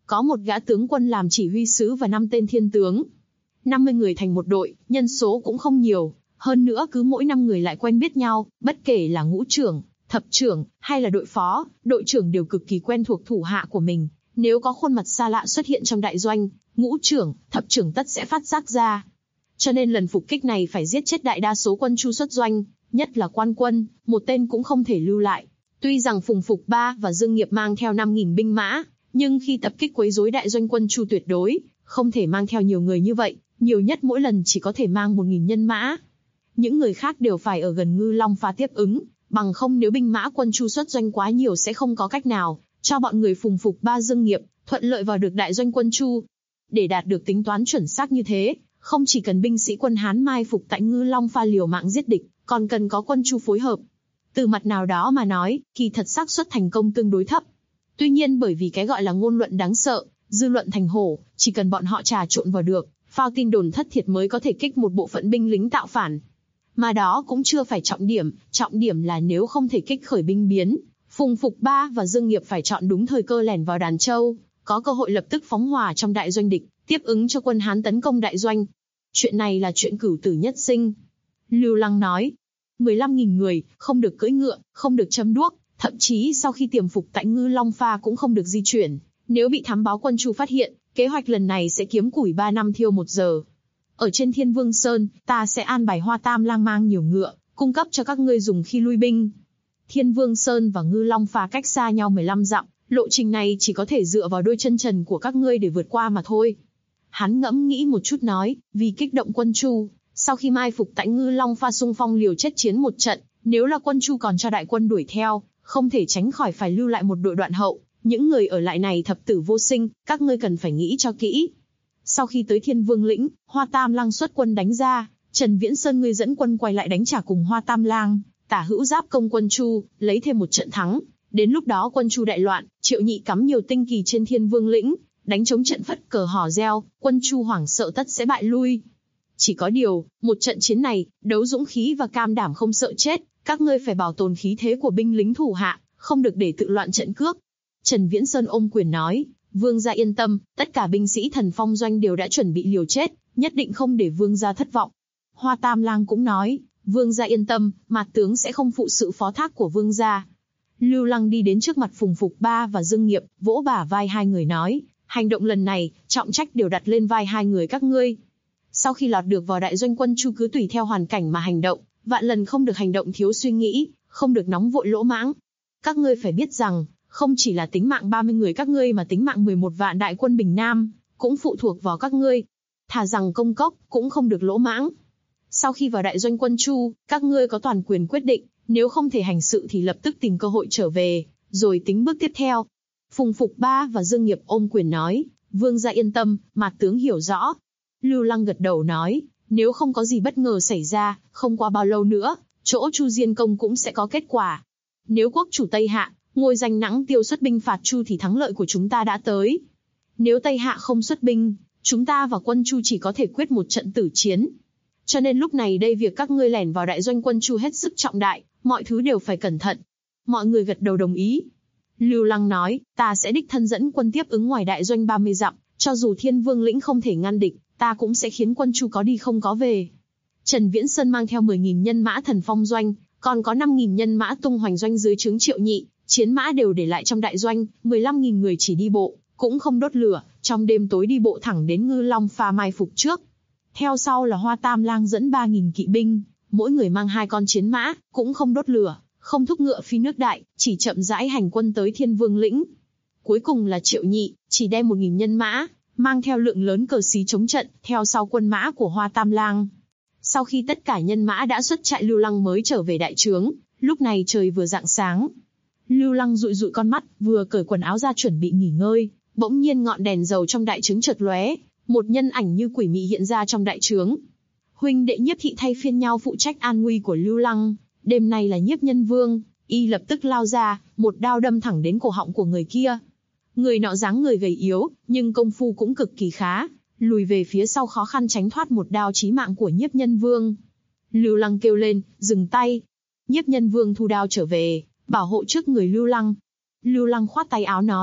có một gã tướng quân làm chỉ huy sứ và 5 tên thiên tướng. 50 người thành một đội, nhân số cũng không nhiều, hơn nữa cứ mỗi 5 người lại quen biết nhau, bất kể là ngũ trưởng, thập trưởng, hay là đội phó, đội trưởng đều cực kỳ quen thuộc thủ hạ của mình. Nếu có khuôn mặt xa lạ xuất hiện trong đại doanh, ngũ trưởng, thập trưởng tất sẽ phát giác ra. Cho nên lần phục kích này phải giết chết đại đa số quân Chu xuất doanh, nhất là quan quân, một tên cũng không thể lưu lại. Tuy rằng Phùng Phục Ba và Dương Nghiệp mang theo 5.000 binh mã, nhưng khi tập kích quấy rối đại doanh quân Chu tuyệt đối không thể mang theo nhiều người như vậy, nhiều nhất mỗi lần chỉ có thể mang 1.000 nhân mã. Những người khác đều phải ở gần Ngư Long Pha tiếp ứng, bằng không nếu binh mã quân Chu xuất doanh quá nhiều sẽ không có cách nào cho bọn người Phùng Phục Ba Dương Nghiệp thuận lợi vào được đại doanh quân Chu. Để đạt được tính toán chuẩn xác như thế, không chỉ cần binh sĩ quân Hán mai phục tại Ngư Long Pha liều mạng giết địch, còn cần có quân Chu phối hợp. Từ mặt nào đó mà nói, kỳ thật xác suất thành công tương đối thấp. Tuy nhiên bởi vì cái gọi là ngôn luận đáng sợ, dư luận thành hổ, chỉ cần bọn họ trà trộn vào được, phao tin đồn thất thiệt mới có thể kích một bộ phận binh lính tạo phản. Mà đó cũng chưa phải trọng điểm là nếu không thể kích khởi binh biến, Phùng Phục Ba và Dương Nghiệp phải chọn đúng thời cơ lẻn vào Đàn Châu, có cơ hội lập tức phóng hỏa trong đại doanh địch, tiếp ứng cho quân Hán tấn công đại doanh. Chuyện này là chuyện cửu tử nhất sinh. Lưu Lăng nói, 15.000 người, không được cưỡi ngựa, không được châm đuốc, thậm chí sau khi tiềm phục tại Ngư Long Pha cũng không được di chuyển. Nếu bị thám báo quân Chu phát hiện, kế hoạch lần này sẽ kiếm củi 3 năm thiêu 1 giờ. Ở trên Thiên Vương Sơn, ta sẽ an bài Hoa Tam Lang mang nhiều ngựa, cung cấp cho các ngươi dùng khi lui binh. Thiên Vương Sơn và Ngư Long Pha cách xa nhau 15 dặm, lộ trình này chỉ có thể dựa vào đôi chân trần của các ngươi để vượt qua mà thôi. Hắn ngẫm nghĩ một chút nói, vì kích động quân Chu, sau khi mai phục tại Ngư Long Pha xung phong liều chết chiến một trận, nếu là quân Chu còn cho đại quân đuổi theo, không thể tránh khỏi phải lưu lại một đội đoạn hậu. Những người ở lại này thập tử vô sinh, các ngươi cần phải nghĩ cho kỹ. Sau khi tới Thiên Vương lĩnh, Hoa Tam Lang xuất quân đánh ra, Trần Viễn Sơn ngươi dẫn quân quay lại đánh trả cùng Hoa Tam Lang, tả hữu giáp công quân Chu, lấy thêm một trận thắng. Đến lúc đó quân Chu đại loạn, Triệu Nhị cắm nhiều tinh kỳ trên Thiên Vương lĩnh, đánh chống trận phất cờ hò reo, quân Chu hoảng sợ tất sẽ bại lui. Chỉ có điều, một trận chiến này, đấu dũng khí và cam đảm không sợ chết, các ngươi phải bảo tồn khí thế của binh lính thủ hạ, không được để tự loạn trận cước. Trần Viễn Sơn ôm quyền nói, vương gia yên tâm, tất cả binh sĩ Thần Phong doanh đều đã chuẩn bị liều chết, nhất định không để vương gia thất vọng. Hoa Tam Lang cũng nói, vương gia yên tâm, Mạt tướng sẽ không phụ sự phó thác của vương gia. Lưu Lăng đi đến trước mặt Phùng Phục Ba và Dương Nghiệp, vỗ bả vai hai người nói, hành động lần này, trọng trách đều đặt lên vai hai người các ngươi. Sau khi lọt được vào đại doanh quân Chu cứ tùy theo hoàn cảnh mà hành động, vạn lần không được hành động thiếu suy nghĩ, không được nóng vội lỗ mãng. Các ngươi phải biết rằng, không chỉ là tính mạng 30 người các ngươi mà tính mạng 11 vạn đại quân Bình Nam, cũng phụ thuộc vào các ngươi. Thà rằng công cốc, cũng không được lỗ mãng. Sau khi vào đại doanh quân Chu, các ngươi có toàn quyền quyết định, nếu không thể hành sự thì lập tức tìm cơ hội trở về, rồi tính bước tiếp theo. Phùng Phục Ba và Dương Nghiệp ôm quyền nói, vương gia yên tâm, Mạt tướng hiểu rõ. Lưu Lăng gật đầu nói, nếu không có gì bất ngờ xảy ra, không qua bao lâu nữa, chỗ Chu Diên Công cũng sẽ có kết quả. Nếu quốc chủ Tây Hạ, ngôi danh Nãng Tiêu xuất binh phạt Chu thì thắng lợi của chúng ta đã tới. Nếu Tây Hạ không xuất binh, chúng ta và quân Chu chỉ có thể quyết một trận tử chiến. Cho nên lúc này đây việc các ngươi lẻn vào đại doanh quân Chu hết sức trọng đại, mọi thứ đều phải cẩn thận. Mọi người gật đầu đồng ý. Lưu Lăng nói, ta sẽ đích thân dẫn quân tiếp ứng ngoài đại doanh 30 dặm, cho dù Thiên Vương lĩnh không thể ngăn địch, ta cũng sẽ khiến quân Chu có đi không có về. Trần Viễn Sơn mang theo 10.000 nhân mã Thần Phong doanh, còn có 5.000 nhân mã Tung Hoành doanh dưới trướng Triệu Nhị, chiến mã đều để lại trong đại doanh, 15.000 người chỉ đi bộ, cũng không đốt lửa, trong đêm tối đi bộ thẳng đến Ngư Long Pha mai phục trước. Theo sau là Hoa Tam Lang dẫn 3.000 kỵ binh, mỗi người mang 2 con chiến mã, cũng không đốt lửa, không thúc ngựa phi nước đại, chỉ chậm rãi hành quân tới Thiên Vương lĩnh. Cuối cùng là Triệu Nhị, chỉ đem 1.000 nhân mã, mang theo lượng lớn cờ xí chống trận, theo sau quân mã của Hoa Tam Lang. Sau khi tất cả nhân mã đã xuất trại, Lưu Lăng mới trở về đại trướng, lúc này trời vừa rạng sáng. Lưu Lăng dụi dụi con mắt, vừa cởi quần áo ra chuẩn bị nghỉ ngơi, bỗng nhiên ngọn đèn dầu trong đại trướng chợt lóe, một nhân ảnh như quỷ mị hiện ra trong đại trướng. Huynh đệ Nhiếp thị thay phiên nhau phụ trách an nguy của Lưu Lăng, đêm nay là Nhiếp Nhân Vương, y lập tức lao ra, một đao đâm thẳng đến cổ họng của người kia. Người nọ dáng người gầy yếu, nhưng công phu cũng cực kỳ khá, lùi về phía sau khó khăn tránh thoát một đao chí mạng của Nhiếp Nhân Vương. Lưu Lăng kêu lên, dừng tay. Nhiếp Nhân Vương thu đao trở về, bảo hộ trước người Lưu Lăng. Lưu Lăng khoát tay áo nói,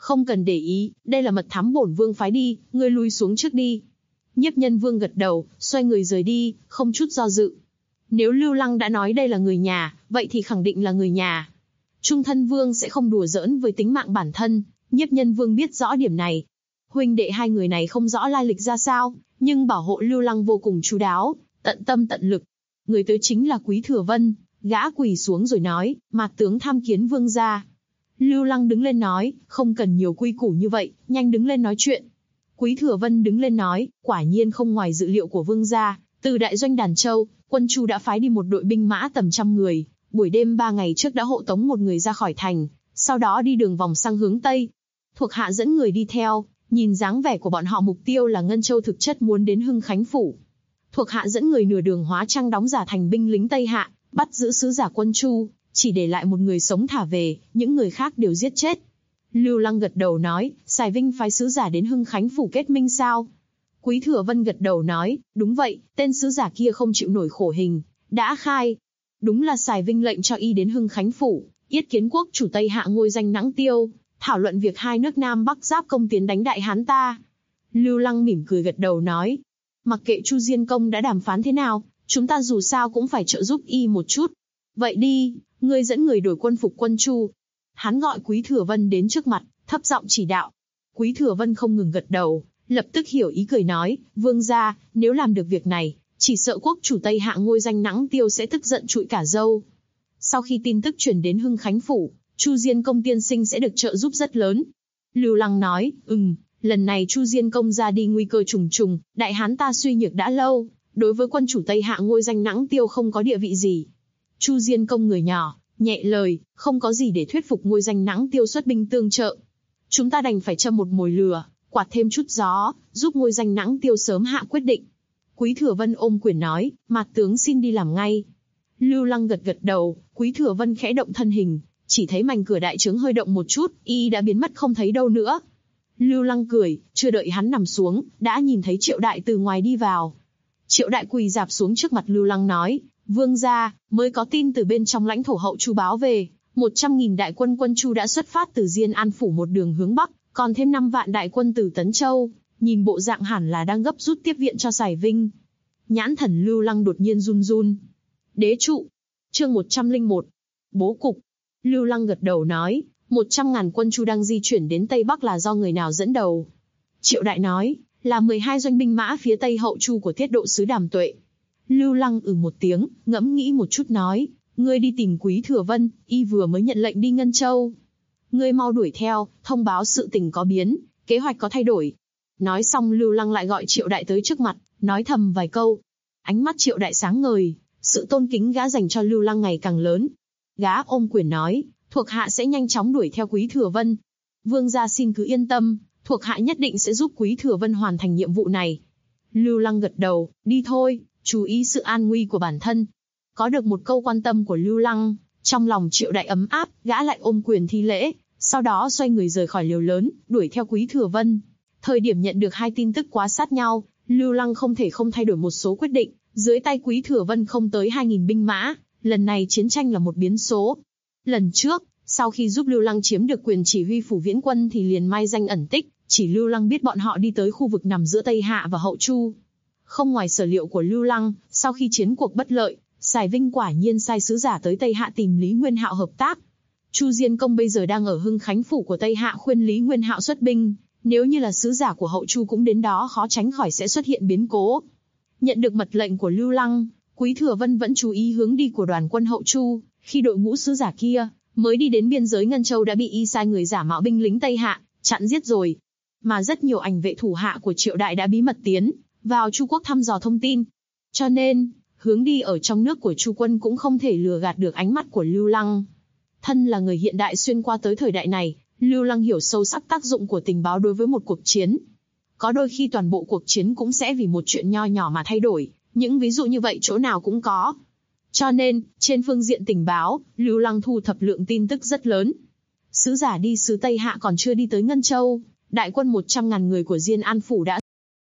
Không cần để ý, đây là mật thám bổn vương phái đi, ngươi lui xuống trước đi. Nhiếp Nhân Vương gật đầu, xoay người rời đi, không chút do dự. Nếu Lưu Lăng đã nói đây là người nhà, vậy thì khẳng định là người nhà. Trung Thân Vương sẽ không đùa giỡn với tính mạng bản thân, Nhiếp Nhân Vương biết rõ điểm này. Huynh đệ hai người này không rõ lai lịch ra sao, nhưng bảo hộ Lưu Lăng vô cùng chu đáo, tận tâm tận lực. Người tới chính là Quý Thừa Vân, gã quỳ xuống rồi nói, Mạc tướng tham kiến vương gia. Lưu Lăng đứng lên nói, không cần nhiều quy củ như vậy, nhanh đứng lên nói chuyện. Quý Thừa Vân đứng lên nói, quả nhiên không ngoài dự liệu của vương gia, từ đại doanh Đàn Châu, quân Chu đã phái đi một đội binh mã tầm 100 người, buổi đêm 3 ngày trước đã hộ tống một người ra khỏi thành, sau đó đi đường vòng sang hướng Tây. Thuộc hạ dẫn người đi theo, nhìn dáng vẻ của bọn họ mục tiêu là Ngân Châu, thực chất muốn đến Hưng Khánh Phủ. Thuộc hạ dẫn người nửa đường hóa trang đóng giả thành binh lính Tây Hạ, bắt giữ sứ giả quân Chu, chỉ để lại một người sống thả về, những người khác đều giết chết. Lưu Lăng gật đầu nói, Sài Vinh phái sứ giả đến Hưng Khánh Phủ kết minh sao? Quý Thừa Vân gật đầu nói, đúng vậy, tên sứ giả kia không chịu nổi khổ hình, đã khai. Đúng là Sài Vinh lệnh cho y đến Hưng Khánh Phủ, yết kiến quốc chủ Tây Hạ ngôi danh Nãng Tiêu, thảo luận việc hai nước Nam Bắc giáp công tiến đánh Đại Hán ta. Lưu Lăng mỉm cười gật đầu nói, mặc kệ Chu Diên Công đã đàm phán thế nào, chúng ta dù sao cũng phải trợ giúp y một chút. Vậy đi, ngươi dẫn người đổi quân phục quân Chu. Hắn gọi Quý Thừa Vân đến trước mặt, thấp giọng chỉ đạo. Quý Thừa Vân không ngừng gật đầu, lập tức hiểu ý cười nói, vương gia, nếu làm được việc này, chỉ sợ quốc chủ Tây Hạ ngôi danh Nãng Tiêu sẽ tức giận trụi cả râu. Sau khi tin tức truyền đến Hưng Khánh Phủ, Chu Diên Công tiên sinh sẽ được trợ giúp rất lớn. Lưu Lăng nói, lần này Chu Diên Công ra đi nguy cơ trùng trùng, Đại Hán ta suy nhược đã lâu, đối với quân chủ Tây Hạ ngôi danh Nãng Tiêu không có địa vị gì. Chu Diên Công người nhỏ, nhẹ lời, không có gì để thuyết phục ngôi danh Nãng Tiêu xuất binh tương trợ. Chúng ta đành phải châm một mồi lửa, quạt thêm chút gió, giúp ngôi danh Nãng Tiêu sớm hạ quyết định. Quý Thừa Vân ôm quyền nói, Mạc tướng xin đi làm ngay. Lưu Lăng gật gật đầu, Quý Thừa Vân khẽ động thân hình, chỉ thấy mảnh cửa đại trướng hơi động một chút, y đã biến mất không thấy đâu nữa. Lưu Lăng cười, chưa đợi hắn nằm xuống, đã nhìn thấy Triệu Đại từ ngoài đi vào. Triệu Đại quỳ rạp xuống trước mặt Lưu Lăng nói, vương gia, mới có tin từ bên trong lãnh thổ Hậu Chu báo về, 100.000 đại quân quân Chu đã xuất phát từ Diên An Phủ một đường hướng Bắc, còn thêm 5 vạn đại quân từ Tấn Châu, nhìn bộ dạng hẳn là đang gấp rút tiếp viện cho Sài Vinh. Nhãn thần Lưu Lăng đột nhiên run run. Đế trụ. Chương 101. Bố cục. Lưu Lăng gật đầu nói, 100.000 quân Chu đang di chuyển đến Tây Bắc là do người nào dẫn đầu? Triệu Đại nói, là 12 doanh binh mã phía Tây Hậu Chu của Tiết Độ sứ Đàm Tuệ. Lưu Lăng một tiếng, ngẫm nghĩ một chút nói, ngươi đi tìm Quý Thừa Vân, y vừa mới nhận lệnh đi Ngân Châu. Ngươi mau đuổi theo, thông báo sự tình có biến, kế hoạch có thay đổi. Nói xong Lưu Lăng lại gọi Triệu Đại tới trước mặt, nói thầm vài câu. Ánh mắt Triệu Đại sáng ngời, sự tôn kính gã dành cho Lưu Lăng ngày càng lớn. Gã ôm quyền nói, thuộc hạ sẽ nhanh chóng đuổi theo Quý Thừa Vân. Vương gia xin cứ yên tâm, thuộc hạ nhất định sẽ giúp Quý Thừa Vân hoàn thành nhiệm vụ này. Lưu Lăng gật đầu, đi thôi, chú ý sự an nguy của bản thân. Có được một câu quan tâm của Lưu Lăng, trong lòng Triệu Đại ấm áp, gã lại ôm quyền thi lễ, sau đó xoay người rời khỏi liều lớn, đuổi theo Quý Thừa Vân. Thời điểm nhận được hai tin tức quá sát nhau, Lưu Lăng không thể không thay đổi một số quyết định, dưới tay Quý Thừa Vân không tới 2.000 binh mã, lần này chiến tranh là một biến số. Lần trước, sau khi giúp Lưu Lăng chiếm được quyền chỉ huy phủ viễn quân thì liền mai danh ẩn tích, chỉ Lưu Lăng biết bọn họ đi tới khu vực nằm giữa Tây Hạ và Hậu Chu. Không ngoài sở liệu của Lưu Lăng, sau khi chiến cuộc bất lợi, Sài Vinh quả nhiên sai sứ giả tới Tây Hạ tìm Lý Nguyên Hạo hợp tác. Chu Diên Công bây giờ đang ở Hưng Khánh Phủ của Tây Hạ khuyên Lý Nguyên Hạo xuất binh, nếu như là sứ giả của Hậu Chu cũng đến đó khó tránh khỏi sẽ xuất hiện biến cố. Nhận được mật lệnh của Lưu Lăng, Quý Thừa Vân vẫn chú ý hướng đi của đoàn quân Hậu Chu, khi đội ngũ sứ giả kia mới đi đến biên giới Ngân Châu đã bị y sai người giả mạo binh lính Tây Hạ chặn giết rồi. Mà rất nhiều ảnh vệ thủ hạ của Triệu Đại đã bí mật tiến vào Chu quốc thăm dò thông tin. Cho nên, hướng đi ở trong nước của Chu quân cũng không thể lừa gạt được ánh mắt của Lưu Lăng. Thân là người hiện đại xuyên qua tới thời đại này, Lưu Lăng hiểu sâu sắc tác dụng của tình báo đối với một cuộc chiến. Có đôi khi toàn bộ cuộc chiến cũng sẽ vì một chuyện nho nhỏ mà thay đổi, những ví dụ như vậy chỗ nào cũng có. Cho nên, trên phương diện tình báo, Lưu Lăng thu thập lượng tin tức rất lớn. Sứ giả đi xứ Tây Hạ còn chưa đi tới Ngân Châu, đại quân 100.000 người của Diên An Phủ đã.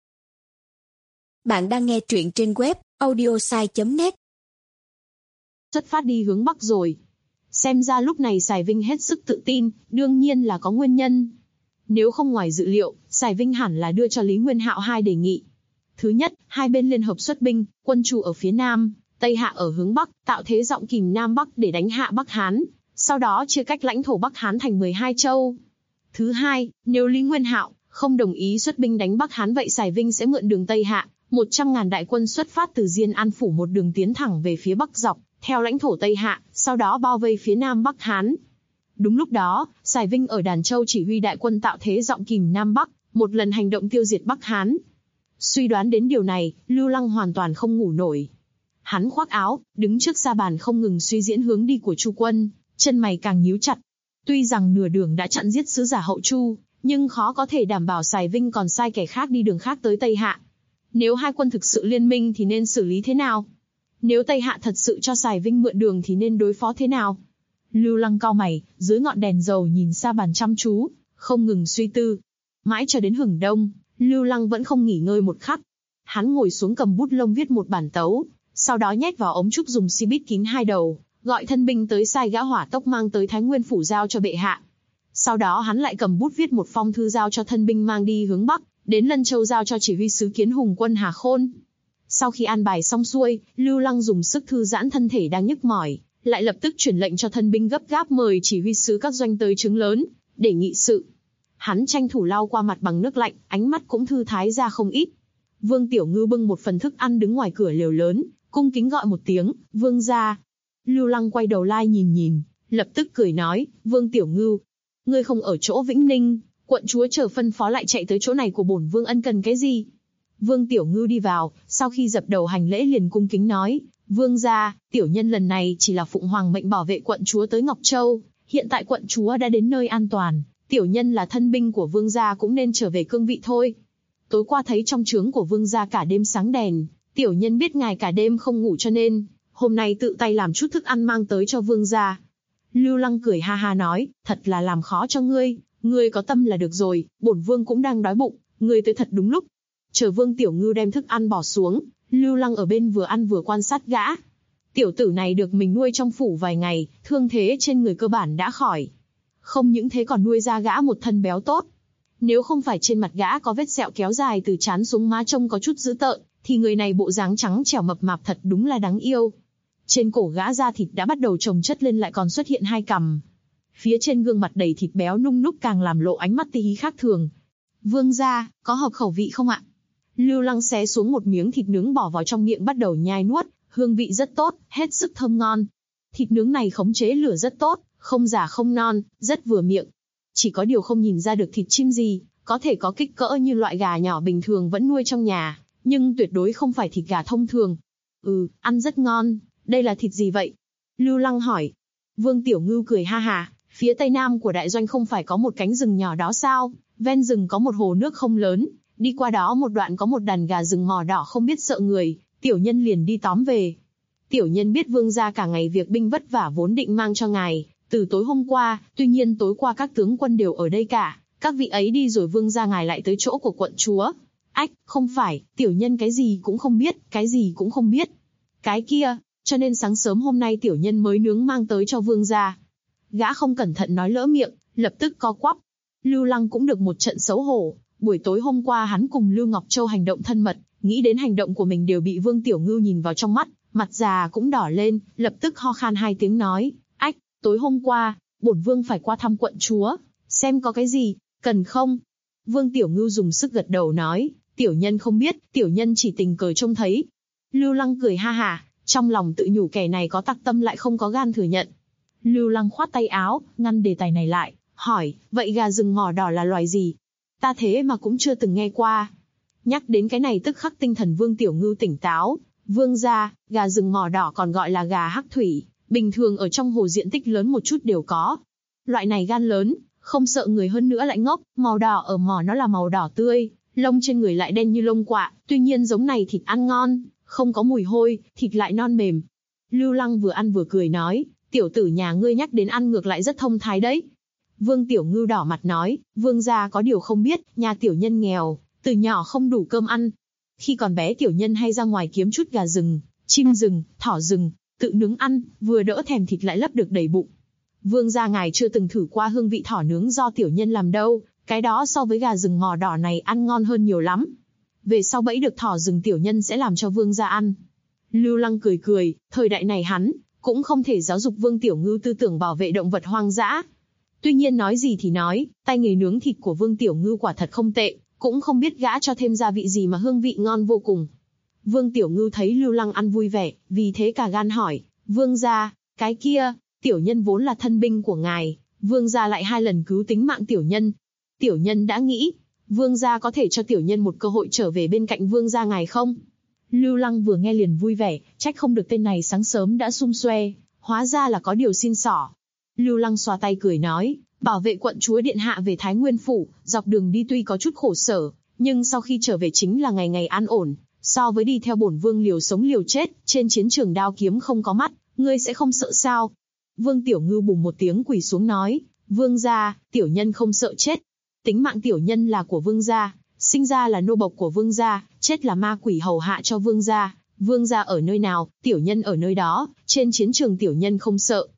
Bạn đang nghe truyện trên web audiosai.net. Xuất phát đi hướng Bắc rồi. Xem ra lúc này Sài Vinh hết sức tự tin, đương nhiên là có nguyên nhân. Nếu không ngoài dự liệu, Sài Vinh hẳn là đưa cho Lý Nguyên Hạo hai đề nghị. Thứ nhất, hai bên liên hợp xuất binh, quân Chu ở phía Nam, Tây Hạ ở hướng Bắc, tạo thế giọng kìm Nam Bắc để đánh hạ Bắc Hán, sau đó chia cách lãnh thổ Bắc Hán thành 12 châu. Thứ hai, nếu Lý Nguyên Hạo không đồng ý xuất binh đánh Bắc Hán, vậy Sài Vinh sẽ mượn đường Tây Hạ, 100.000 đại quân xuất phát từ Diên An Phủ một đường tiến thẳng về phía Bắc dọc, theo lãnh thổ Tây Hạ, sau đó bao vây phía Nam Bắc Hán. Đúng lúc đó, Sài Vinh ở Đàn Châu chỉ huy đại quân tạo thế giọng kìm Nam Bắc, một lần hành động tiêu diệt Bắc Hán. Suy đoán đến điều này, Lưu Lăng hoàn toàn không ngủ nổi. Hắn khoác áo, đứng trước sa bàn không ngừng suy diễn hướng đi của Chu quân, chân mày càng nhíu chặt. Tuy rằng nửa đường đã chặn giết sứ giả hậu Chu, nhưng khó có thể đảm bảo Sài Vinh còn sai kẻ khác đi đường khác tới Tây Hạ. Nếu hai quân thực sự liên minh thì nên xử lý thế nào? Nếu Tây Hạ thật sự cho Sài Vinh mượn đường thì nên đối phó thế nào? Lưu Lăng cau mày, dưới ngọn đèn dầu nhìn sa bàn chăm chú, không ngừng suy tư. Mãi cho đến hừng đông, Lưu Lăng vẫn không nghỉ ngơi một khắc. Hắn ngồi xuống cầm bút lông viết một bản tấu, sau đó nhét vào ống trúc dùng xi bít kín hai đầu, gọi thân binh tới sai gã hỏa tốc mang tới Thái Nguyên phủ giao cho bệ hạ. Sau đó hắn lại cầm bút viết một phong thư giao cho thân binh mang đi hướng Bắc, đến Lân Châu giao cho chỉ huy sứ Kiến Hùng quân Hà Khôn. Sau khi an bài xong xuôi, Lưu Lăng dùng sức thư giãn thân thể đang nhức mỏi, lại lập tức truyền lệnh cho thân binh gấp gáp mời chỉ huy sứ các doanh tới trướng lớn, để nghị sự. Hắn tranh thủ lau qua mặt bằng nước lạnh, ánh mắt cũng thư thái ra không ít. Vương Tiểu Ngưu bưng một phần thức ăn đứng ngoài cửa lều lớn, cung kính gọi một tiếng, Vương gia. Lưu Lăng quay đầu lai nhìn, lập tức cười nói, Vương Tiểu Ngưu, ngươi không ở chỗ Vĩnh Ninh, quận chúa chờ phân phó lại chạy tới chỗ này của bổn vương ân cần cái gì? Vương Tiểu Ngưu đi vào, sau khi dập đầu hành lễ liền cung kính nói, Vương gia, tiểu nhân lần này chỉ là phụng hoàng mệnh bảo vệ quận chúa tới Ngọc Châu, hiện tại quận chúa đã đến nơi an toàn, tiểu nhân là thân binh của vương gia cũng nên trở về cương vị thôi. Tối qua thấy trong trướng của vương gia cả đêm sáng đèn, tiểu nhân biết ngài cả đêm không ngủ cho nên, hôm nay tự tay làm chút thức ăn mang tới cho vương gia. Lưu Lăng cười ha ha nói, thật là làm khó cho ngươi có tâm là được rồi, bổn vương cũng đang đói bụng, ngươi tới thật đúng lúc. Chờ Vương Tiểu Ngưu đem thức ăn bỏ xuống, Lưu Lăng ở bên vừa ăn vừa quan sát gã. Tiểu tử này được mình nuôi trong phủ vài ngày, thương thế trên người cơ bản đã khỏi. Không những thế còn nuôi ra gã một thân béo tốt. Nếu không phải trên mặt gã có vết sẹo kéo dài từ trán xuống má trông có chút dữ tợn, thì người này bộ dáng trắng trẻo mập mạp thật đúng là đáng yêu. Trên cổ gã da thịt đã bắt đầu chồng chất lên lại còn xuất hiện hai cằm. Phía trên gương mặt đầy thịt béo nung núc càng làm lộ ánh mắt tí hí khác thường. Vương gia, có hợp khẩu vị không ạ? Lưu Lăng xé xuống một miếng thịt nướng bỏ vào trong miệng bắt đầu nhai nuốt, hương vị rất tốt, hết sức thơm ngon. Thịt nướng này khống chế lửa rất tốt, không già không non, rất vừa miệng. Chỉ có điều không nhìn ra được thịt chim gì, có thể có kích cỡ như loại gà nhỏ bình thường vẫn nuôi trong nhà, nhưng tuyệt đối không phải thịt gà thông thường. Ăn rất ngon, đây là thịt gì vậy? Lưu Lăng hỏi. Vương Tiểu Ngưu cười ha ha, phía tây nam của đại doanh không phải có một cánh rừng nhỏ đó sao? Ven rừng có một hồ nước không lớn, đi qua đó một đoạn có một đàn gà rừng mỏ đỏ không biết sợ người, tiểu nhân liền đi tóm về. Tiểu nhân biết vương gia cả ngày việc binh vất vả vốn định mang cho ngài, từ tối hôm qua, tuy nhiên tối qua các tướng quân đều ở đây cả, các vị ấy đi rồi vương gia ngài lại tới chỗ của quận chúa. Ách, không phải, tiểu nhân cái gì cũng không biết, cái gì cũng không biết. Cái kia, cho nên sáng sớm hôm nay tiểu nhân mới nướng mang tới cho vương gia. Gã không cẩn thận nói lỡ miệng, lập tức co quắp. Lưu Lăng cũng được một trận xấu hổ, buổi tối hôm qua hắn cùng Lưu Ngọc Châu hành động thân mật, nghĩ đến hành động của mình đều bị Vương Tiểu Ngưu nhìn vào trong mắt, mặt già cũng đỏ lên, lập tức ho khan hai tiếng nói, ách, tối hôm qua, bổn vương phải qua thăm quận chúa, xem có cái gì, cần không? Vương Tiểu Ngưu dùng sức gật đầu nói, tiểu nhân không biết, tiểu nhân chỉ tình cờ trông thấy. Lưu Lăng cười ha ha, trong lòng tự nhủ kẻ này có tặc tâm lại không có gan thừa nhận. Lưu Lăng khoát tay áo, ngăn đề tài này lại, hỏi, vậy gà rừng mỏ đỏ là loài gì? Ta thế mà cũng chưa từng nghe qua. Nhắc đến cái này tức khắc tinh thần Vương Tiểu Ngưu tỉnh táo. Vương gia, gà rừng mỏ đỏ còn gọi là gà hắc thủy, bình thường ở trong hồ diện tích lớn một chút đều có. Loại này gan lớn, không sợ người hơn nữa lại ngốc, màu đỏ ở mỏ nó là màu đỏ tươi, lông trên người lại đen như lông quạ, tuy nhiên giống này thịt ăn ngon, không có mùi hôi, thịt lại non mềm. Lưu Lăng vừa ăn vừa cười nói, tiểu tử nhà ngươi nhắc đến ăn ngược lại rất thông thái đấy. Vương Tiểu Ngưu đỏ mặt nói, vương gia có điều không biết, nhà tiểu nhân nghèo, từ nhỏ không đủ cơm ăn. Khi còn bé tiểu nhân hay ra ngoài kiếm chút gà rừng, chim rừng, thỏ rừng, tự nướng ăn, vừa đỡ thèm thịt lại lấp được đầy bụng. Vương gia ngài chưa từng thử qua hương vị thỏ nướng do tiểu nhân làm đâu, Cái đó so với gà rừng mỏ đỏ này ăn ngon hơn nhiều lắm. Về sau bẫy được thỏ rừng tiểu nhân sẽ làm cho vương gia ăn. Lưu Lăng cười cười, thời đại này hắn cũng không thể giáo dục Vương Tiểu Ngưu tư tưởng bảo vệ động vật hoang dã. Tuy nhiên nói gì thì nói, tay nghề nướng thịt của Vương Tiểu Ngưu quả thật không tệ, cũng không biết gã cho thêm gia vị gì mà hương vị ngon vô cùng. Vương Tiểu Ngưu thấy Lưu Lăng ăn vui vẻ, vì thế cả gan hỏi, Vương gia, cái kia, tiểu nhân vốn là thân binh của ngài, Vương gia lại 2 lần cứu tính mạng tiểu nhân. Tiểu nhân đã nghĩ, Vương gia có thể cho tiểu nhân một cơ hội trở về bên cạnh Vương gia ngài không? Lưu Lăng vừa nghe liền vui vẻ, trách không được tên này sáng sớm đã xum xuê, hóa ra là có điều xin xỏ. Lưu Lăng xoa tay cười nói, bảo vệ quận chúa điện hạ về Thái Nguyên phủ, dọc đường đi tuy có chút khổ sở, nhưng sau khi trở về chính là ngày ngày an ổn, so với đi theo bổn vương liều sống liều chết, trên chiến trường đao kiếm không có mắt, ngươi sẽ không sợ sao? Vương Tiểu Ngưu bùng một tiếng quỳ xuống nói, Vương gia, tiểu nhân không sợ chết. Tính mạng tiểu nhân là của Vương gia, sinh ra là nô bộc của Vương gia, chết là ma quỷ hầu hạ cho Vương gia. Vương gia ở nơi nào, tiểu nhân ở nơi đó, trên chiến trường tiểu nhân không sợ,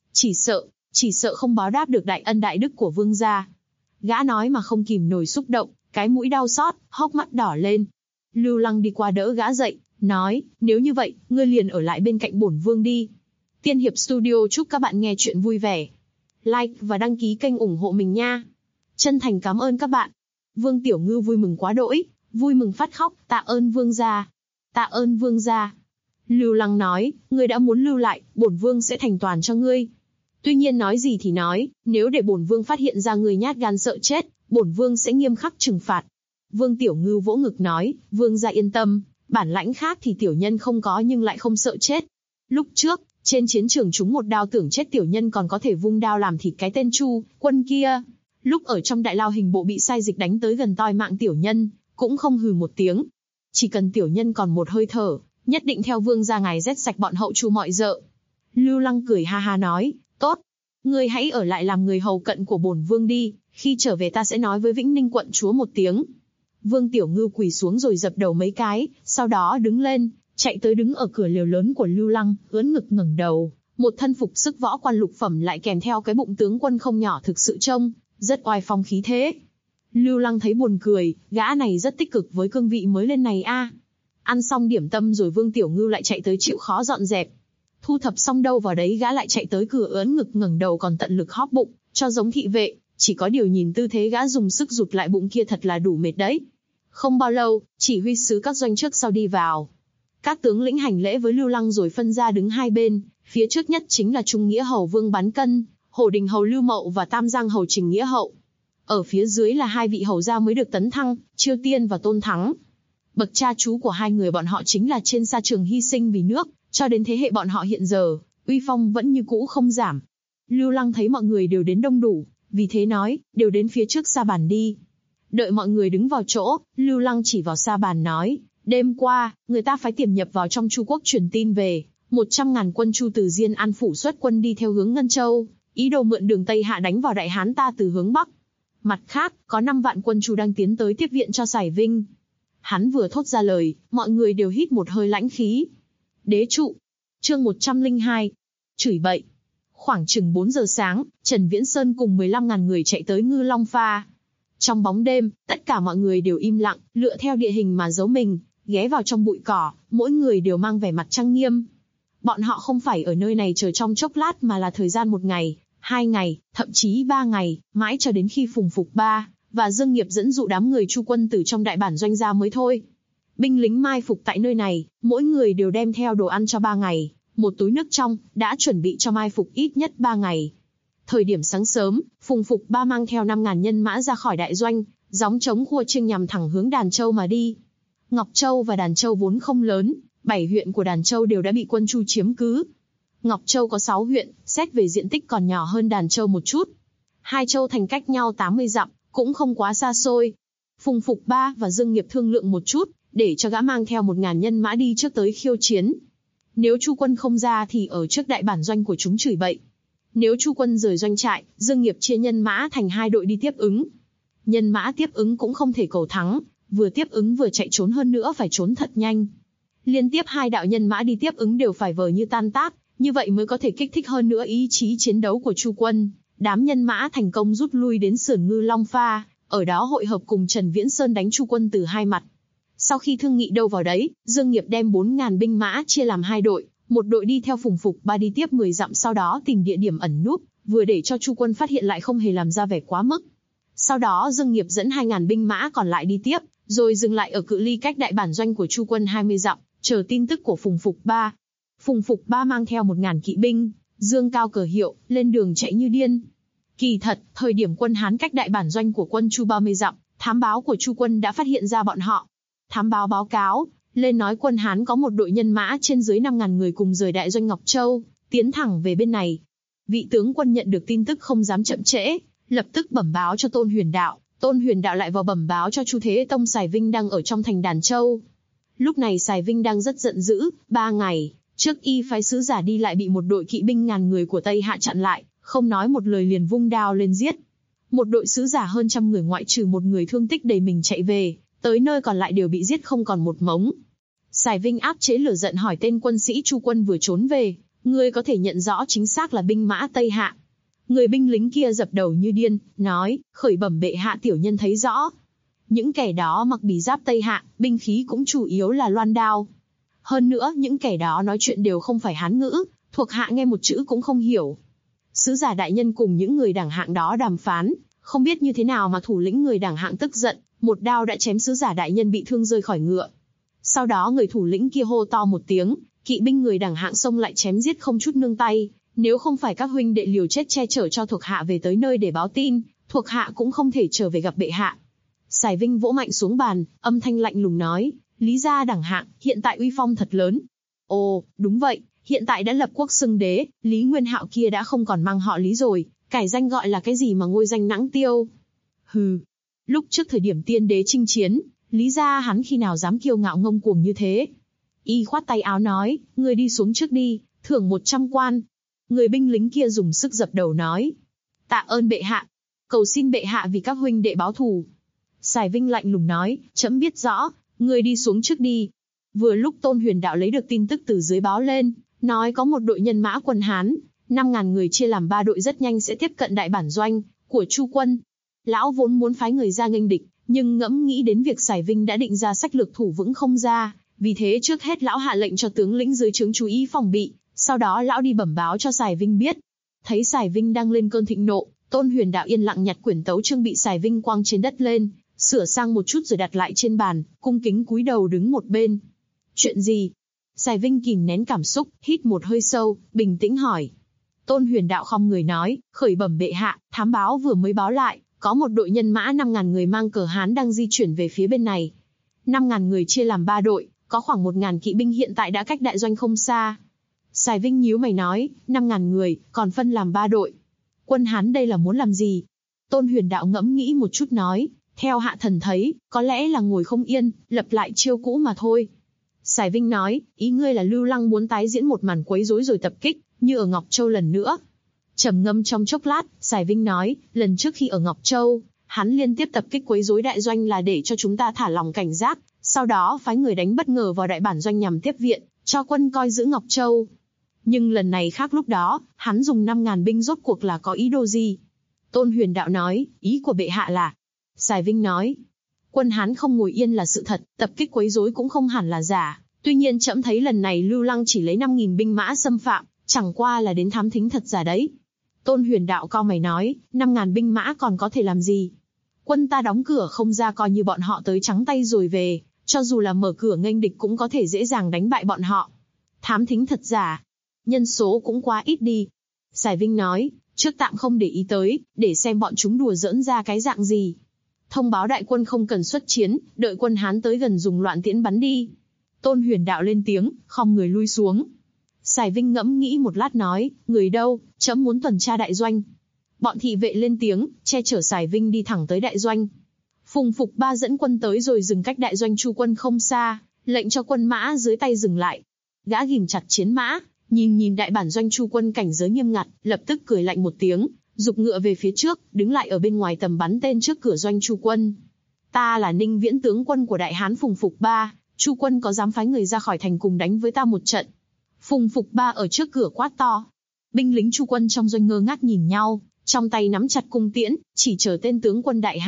chỉ sợ không báo đáp được đại ân đại đức của Vương gia. Gã nói mà không kìm nổi xúc động, cái mũi đau xót, hốc mắt đỏ lên. Lưu Lăng đi qua đỡ gã dậy, nói, nếu như vậy, ngươi liền ở lại bên cạnh bổn vương đi. Tiên Hiệp Studio chúc các bạn nghe chuyện vui vẻ. Like và đăng ký kênh ủng hộ mình nha. Chân thành cảm ơn các bạn. Vương Tiểu Ngưu vui mừng quá đỗi, vui mừng phát khóc, tạ ơn Vương gia. Tạ ơn Vương gia. Lưu Lăng nói, ngươi đã muốn lưu lại, bổn vương sẽ thành toàn cho ngươi. Tuy nhiên nói gì thì nói, nếu để bổn vương phát hiện ra ngươi nhát gan sợ chết, bổn vương sẽ nghiêm khắc trừng phạt. Vương Tiểu Ngưu vỗ ngực nói, Vương gia yên tâm, bản lãnh khác thì tiểu nhân không có nhưng lại không sợ chết. Lúc trước, trên chiến trường chúng một đao tưởng chết tiểu nhân còn có thể vung đao làm thịt cái tên Chu Quân kia. Lúc ở trong đại lao hình bộ bị sai dịch đánh tới gần toi mạng tiểu nhân, cũng không hừ một tiếng. Chỉ cần tiểu nhân còn một hơi thở, nhất định theo Vương gia ngài rét sạch bọn hậu Chu mọi dợ. Lưu Lăng cười ha ha nói, tốt, ngươi hãy ở lại làm người hầu cận của bổn vương đi, khi trở về ta sẽ nói với Vĩnh Ninh quận chúa một tiếng. Vương Tiểu Ngưu quỳ xuống rồi dập đầu mấy cái, sau đó đứng lên, chạy tới đứng ở cửa lều lớn của Lưu Lăng, ưỡn ngực ngẩng đầu, một thân phục sức võ quan lục phẩm lại kèm theo cái bụng tướng quân không nhỏ thực sự trông rất oai phong khí thế. Lưu Lăng thấy buồn cười, gã này rất tích cực với cương vị mới lên này a. Ăn xong điểm tâm rồi Vương Tiểu Ngưu lại chạy tới chịu khó dọn dẹp. Thu thập xong đâu vào đấy gã lại chạy tới cửa ưỡn ngực ngẩng đầu còn tận lực hóp bụng, cho giống thị vệ, chỉ có điều nhìn tư thế gã dùng sức rụt lại bụng kia thật là đủ mệt đấy. Không bao lâu, chỉ huy sứ các doanh trước sau đi vào. Các tướng lĩnh hành lễ với Lưu Lăng rồi phân ra đứng hai bên, phía trước nhất chính là Trung Nghĩa Hầu Vương Bán Cân, Hổ Đình Hầu Lưu Mậu và Tam Giang Hầu Trình Nghĩa Hậu. Ở phía dưới là 2 vị hầu gia mới được tấn thăng, Chiêu Tiên và Tôn Thắng. Bậc cha chú của 2 người bọn họ chính là trên sa trường hy sinh vì nước, cho đến thế hệ bọn họ hiện giờ, uy phong vẫn như cũ không giảm. Lưu Lăng thấy mọi người đều đến đông đủ, vì thế nói, đều đến phía trước sa bàn đi. Đợi mọi người đứng vào chỗ, Lưu Lăng chỉ vào sa bàn nói, đêm qua, người ta phái tiềm nhập vào trong Chu quốc truyền tin về, 100.000 quân Chu từ Diên An phủ xuất quân đi theo hướng Ngân Châu, ý đồ mượn đường Tây Hạ đánh vào Đại Hán ta từ hướng Bắc. Mặt khác, có 5 vạn quân Chu đang tiến tới tiếp viện cho Sải Vinh. Hắn vừa thốt ra lời, mọi người đều hít một hơi lãnh khí. Đế trụ. Chương 102. Chửi bậy. Khoảng chừng 4 giờ sáng, Trần Viễn Sơn cùng 15.000 người chạy tới Ngư Long Pha. Trong bóng đêm, tất cả mọi người đều im lặng, lựa theo địa hình mà giấu mình, ghé vào trong bụi cỏ, mỗi người đều mang vẻ mặt trang nghiêm. Bọn họ không phải ở nơi này chờ trong chốc lát mà là thời gian 1 ngày, 2 ngày, thậm chí 3 ngày, mãi cho đến khi Phùng Phục Ba và Dương Nghiệp dẫn dụ đám người Chu quân từ trong đại bản doanh ra mới thôi. Binh lính mai phục tại nơi này, mỗi người đều đem theo đồ ăn cho 3 ngày, một túi nước trong, đã chuẩn bị cho mai phục ít nhất 3 ngày. Thời điểm sáng sớm, Phùng Phục Ba mang theo 5.000 nhân mã ra khỏi đại doanh, gióng trống khua chiêng nhằm thẳng hướng Đàn Châu mà đi. Ngọc Châu và Đàn Châu vốn không lớn, 7 huyện của Đàn Châu đều đã bị quân Chu chiếm cứ. Ngọc Châu có 6 huyện, xét về diện tích còn nhỏ hơn Đàn Châu một chút. 2 châu thành cách nhau 80 dặm, cũng không quá xa xôi. Phùng Phục Ba và Dương Nghiệp thương lượng một chút, để cho gã mang theo 1.000 nhân mã đi trước tới khiêu chiến. Nếu Chu quân không ra thì ở trước đại bản doanh của chúng chửi bậy. Nếu Chu quân rời doanh trại, Dương Nghiệp chia nhân mã thành 2 đội đi tiếp ứng. Nhân mã tiếp ứng cũng không thể cầu thắng, vừa tiếp ứng vừa chạy trốn, hơn nữa phải trốn thật nhanh. Liên tiếp 2 đạo nhân mã đi tiếp ứng đều phải vờ như tan tác, như vậy mới có thể kích thích hơn nữa ý chí chiến đấu của Chu quân. Đám nhân mã thành công rút lui đến sườn Ngư Long Pha, ở đó hội hợp cùng Trần Viễn Sơn đánh Chu quân từ hai mặt. Sau khi thương nghị đâu vào đấy, Dương Nghiệp đem 4.000 binh mã chia làm hai đội, một đội đi theo Phùng Phục Ba đi tiếp 10 dặm, sau đó tìm địa điểm ẩn núp, vừa để cho Chu quân phát hiện lại không hề làm ra vẻ quá mức. Sau đó Dương Nghiệp dẫn 2.000 binh mã còn lại đi tiếp, rồi dừng lại ở cự ly cách đại bản doanh của Chu quân 20 dặm, chờ tin tức của Phùng Phục Ba. Phùng Phục Ba mang theo 1.000 kỵ binh, dương cao cờ hiệu, lên đường chạy như điên. Kỳ thật, thời điểm quân Hán cách đại bản doanh của quân Chu 30 dặm, thám báo của Chu quân đã phát hiện ra bọn họ. Thám báo báo cáo lên nói quân Hán có một đội nhân mã trên dưới 5.000 người cùng rời đại doanh Ngọc Châu, tiến thẳng về bên này. Vị tướng quân nhận được tin tức không dám chậm trễ, lập tức bẩm báo cho Tôn Huyền Đạo. Tôn Huyền Đạo lại vào bẩm báo cho Chu Thế Tông Sài Vinh đang ở trong thành Đàn Châu. Lúc này Sài Vinh đang rất giận dữ, 3 ngày trước y phái sứ giả đi lại bị một đội kỵ binh ngàn người của Tây Hạ chặn lại, không nói một lời liền vung đao lên giết. Một đội sứ giả hơn 100 người ngoại trừ một người thương tích đầy mình chạy về, tới nơi còn lại đều bị giết không còn một mống. Sài Vinh áp chế lửa giận hỏi tên quân sĩ Chu quân vừa trốn về, ngươi có thể nhận rõ chính xác là binh mã Tây Hạ. Người binh lính kia dập đầu như điên, nói, khởi bẩm bệ hạ, tiểu nhân thấy rõ. Những kẻ đó mặc bì giáp Tây Hạ, binh khí cũng chủ yếu là loan đao. Hơn nữa, những kẻ đó nói chuyện đều không phải Hán ngữ, thuộc hạ nghe một chữ cũng không hiểu. Sứ giả đại nhân cùng những người đẳng hạng đó đàm phán, không biết như thế nào mà thủ lĩnh người đẳng hạng tức giận, một đao đã chém sứ giả đại nhân bị thương rơi khỏi ngựa. Sau đó người thủ lĩnh kia hô to một tiếng, kỵ binh người đẳng hạng xông lại chém giết không chút nương tay. Nếu không phải các huynh đệ liều chết che chở cho thuộc hạ về tới nơi để báo tin, thuộc hạ cũng không thể trở về gặp bệ hạ. Sài Vinh vỗ mạnh xuống bàn, âm thanh lạnh lùng nói, Lý gia đẳng hạng, hiện tại uy phong thật lớn. Ồ, đúng vậy, hiện tại đã lập quốc xưng đế, Lý Nguyên Hạo kia đã không còn mang họ Lý rồi, cải danh gọi là cái gì mà ngôi danh nãng tiêu. Hừ, lúc trước thời điểm tiên đế chinh chiến, Lý gia hắn khi nào dám kiêu ngạo ngông cuồng như thế. Y khoát tay áo nói, ngươi đi xuống trước đi, thưởng 100 quan. Người binh lính kia dùng sức dập đầu nói, tạ ơn bệ hạ, cầu xin bệ hạ vì các huynh đệ báo thù. Sài Vinh lạnh lùng nói, trẫm biết rõ, ngươi đi xuống trước đi. Vừa lúc Tôn Huyền Đạo lấy được tin tức từ dưới báo lên, nói có một đội nhân mã quân Hán, 5.000 người chia làm 3 đội rất nhanh sẽ tiếp cận đại bản doanh của Chu quân. Lão vốn muốn phái người ra nghênh địch, nhưng ngẫm nghĩ đến việc Sài Vinh đã định ra sách lược thủ vững không ra, vì thế trước hết lão hạ lệnh cho tướng lĩnh dưới trướng chú ý phòng bị, sau đó lão đi bẩm báo cho Sài Vinh biết. Thấy Sài Vinh đang lên cơn thịnh nộ, Tôn Huyền Đạo yên lặng nhặt quyển tấu chương bị Sài Vinh quăng trên đất lên, sửa sang một chút rồi đặt lại trên bàn, cung kính cúi đầu đứng một bên. Chuyện gì? Sài Vinh kìm nén cảm xúc, hít một hơi sâu, bình tĩnh hỏi. Tôn Huyền Đạo khom người nói, khởi bẩm bệ hạ, thám báo vừa mới báo lại, có một đội nhân mã 5.000 người mang cờ Hán đang di chuyển về phía bên này. 5.000 người chia làm 3 đội, có khoảng 1.000 kỵ binh hiện tại đã cách đại doanh không xa. Sài Vinh nhíu mày nói, 5.000 người, còn phân làm 3 đội. Quân Hán đây là muốn làm gì? Tôn Huyền Đạo ngẫm nghĩ một chút nói, theo hạ thần thấy, có lẽ là ngồi không yên, lập lại chiêu cũ mà thôi. Sài Vinh nói, ý ngươi là Lưu Lăng muốn tái diễn một màn quấy rối rồi tập kích, như ở Ngọc Châu lần nữa. Trầm ngâm trong chốc lát, Sài Vinh nói, lần trước khi ở Ngọc Châu, hắn liên tiếp tập kích quấy rối đại doanh là để cho chúng ta thả lòng cảnh giác, sau đó phái người đánh bất ngờ vào đại bản doanh nhằm tiếp viện, cho quân coi giữ Ngọc Châu. Nhưng lần này khác, lúc đó, hắn dùng 5.000 binh rốt cuộc là có ý đồ gì? Tôn Huyền Đạo nói, ý của bệ hạ là... Sài Vinh nói, quân Hán không ngồi yên là sự thật, tập kích quấy rối cũng không hẳn là giả. Tuy nhiên trẫm thấy lần này Lưu Lăng chỉ lấy 5.000 binh mã xâm phạm, chẳng qua là đến thám thính thật giả đấy. Tôn Huyền Đạo cau mày nói, 5.000 binh mã còn có thể làm gì? Quân ta đóng cửa không ra coi như bọn họ tới trắng tay rồi về, cho dù là mở cửa nghênh địch cũng có thể dễ dàng đánh bại bọn họ. Thám thính thật giả, nhân số cũng quá ít đi. Sài Vinh nói, trước tạm không để ý tới, để xem bọn chúng đùa giỡn ra cái dạng gì. Thông báo đại quân không cần xuất chiến, đợi quân Hán tới gần dùng loạn tiễn bắn đi. Tôn Huyền Đạo lên tiếng, khom người lui xuống. Sài Vinh ngẫm nghĩ một lát nói, người đâu, trẫm muốn tuần tra đại doanh. Bọn thị vệ lên tiếng, che chở Sài Vinh đi thẳng tới đại doanh. Phùng Phục Ba dẫn quân tới rồi dừng cách đại doanh Chu quân không xa, lệnh cho quân mã dưới tay dừng lại. Gã ghìm chặt chiến mã, nhìn đại bản doanh Chu quân cảnh giới nghiêm ngặt, lập tức cười lạnh một tiếng, giục ngựa về phía trước, đứng lại ở bên ngoài tầm bắn tên trước cửa doanh Chu quân. Ta là Ninh Viễn tướng quân của Đại Hán Phùng Phục Ba, Chu quân có dám phái người ra khỏi thành cùng đánh với ta một trận? Phùng Phục Ba ở trước cửa quát to. Binh lính Chu quân trong doanh ngơ ngác nhìn nhau, trong tay nắm chặt cung tiễn, chỉ chờ tên tướng quân Đại Hán,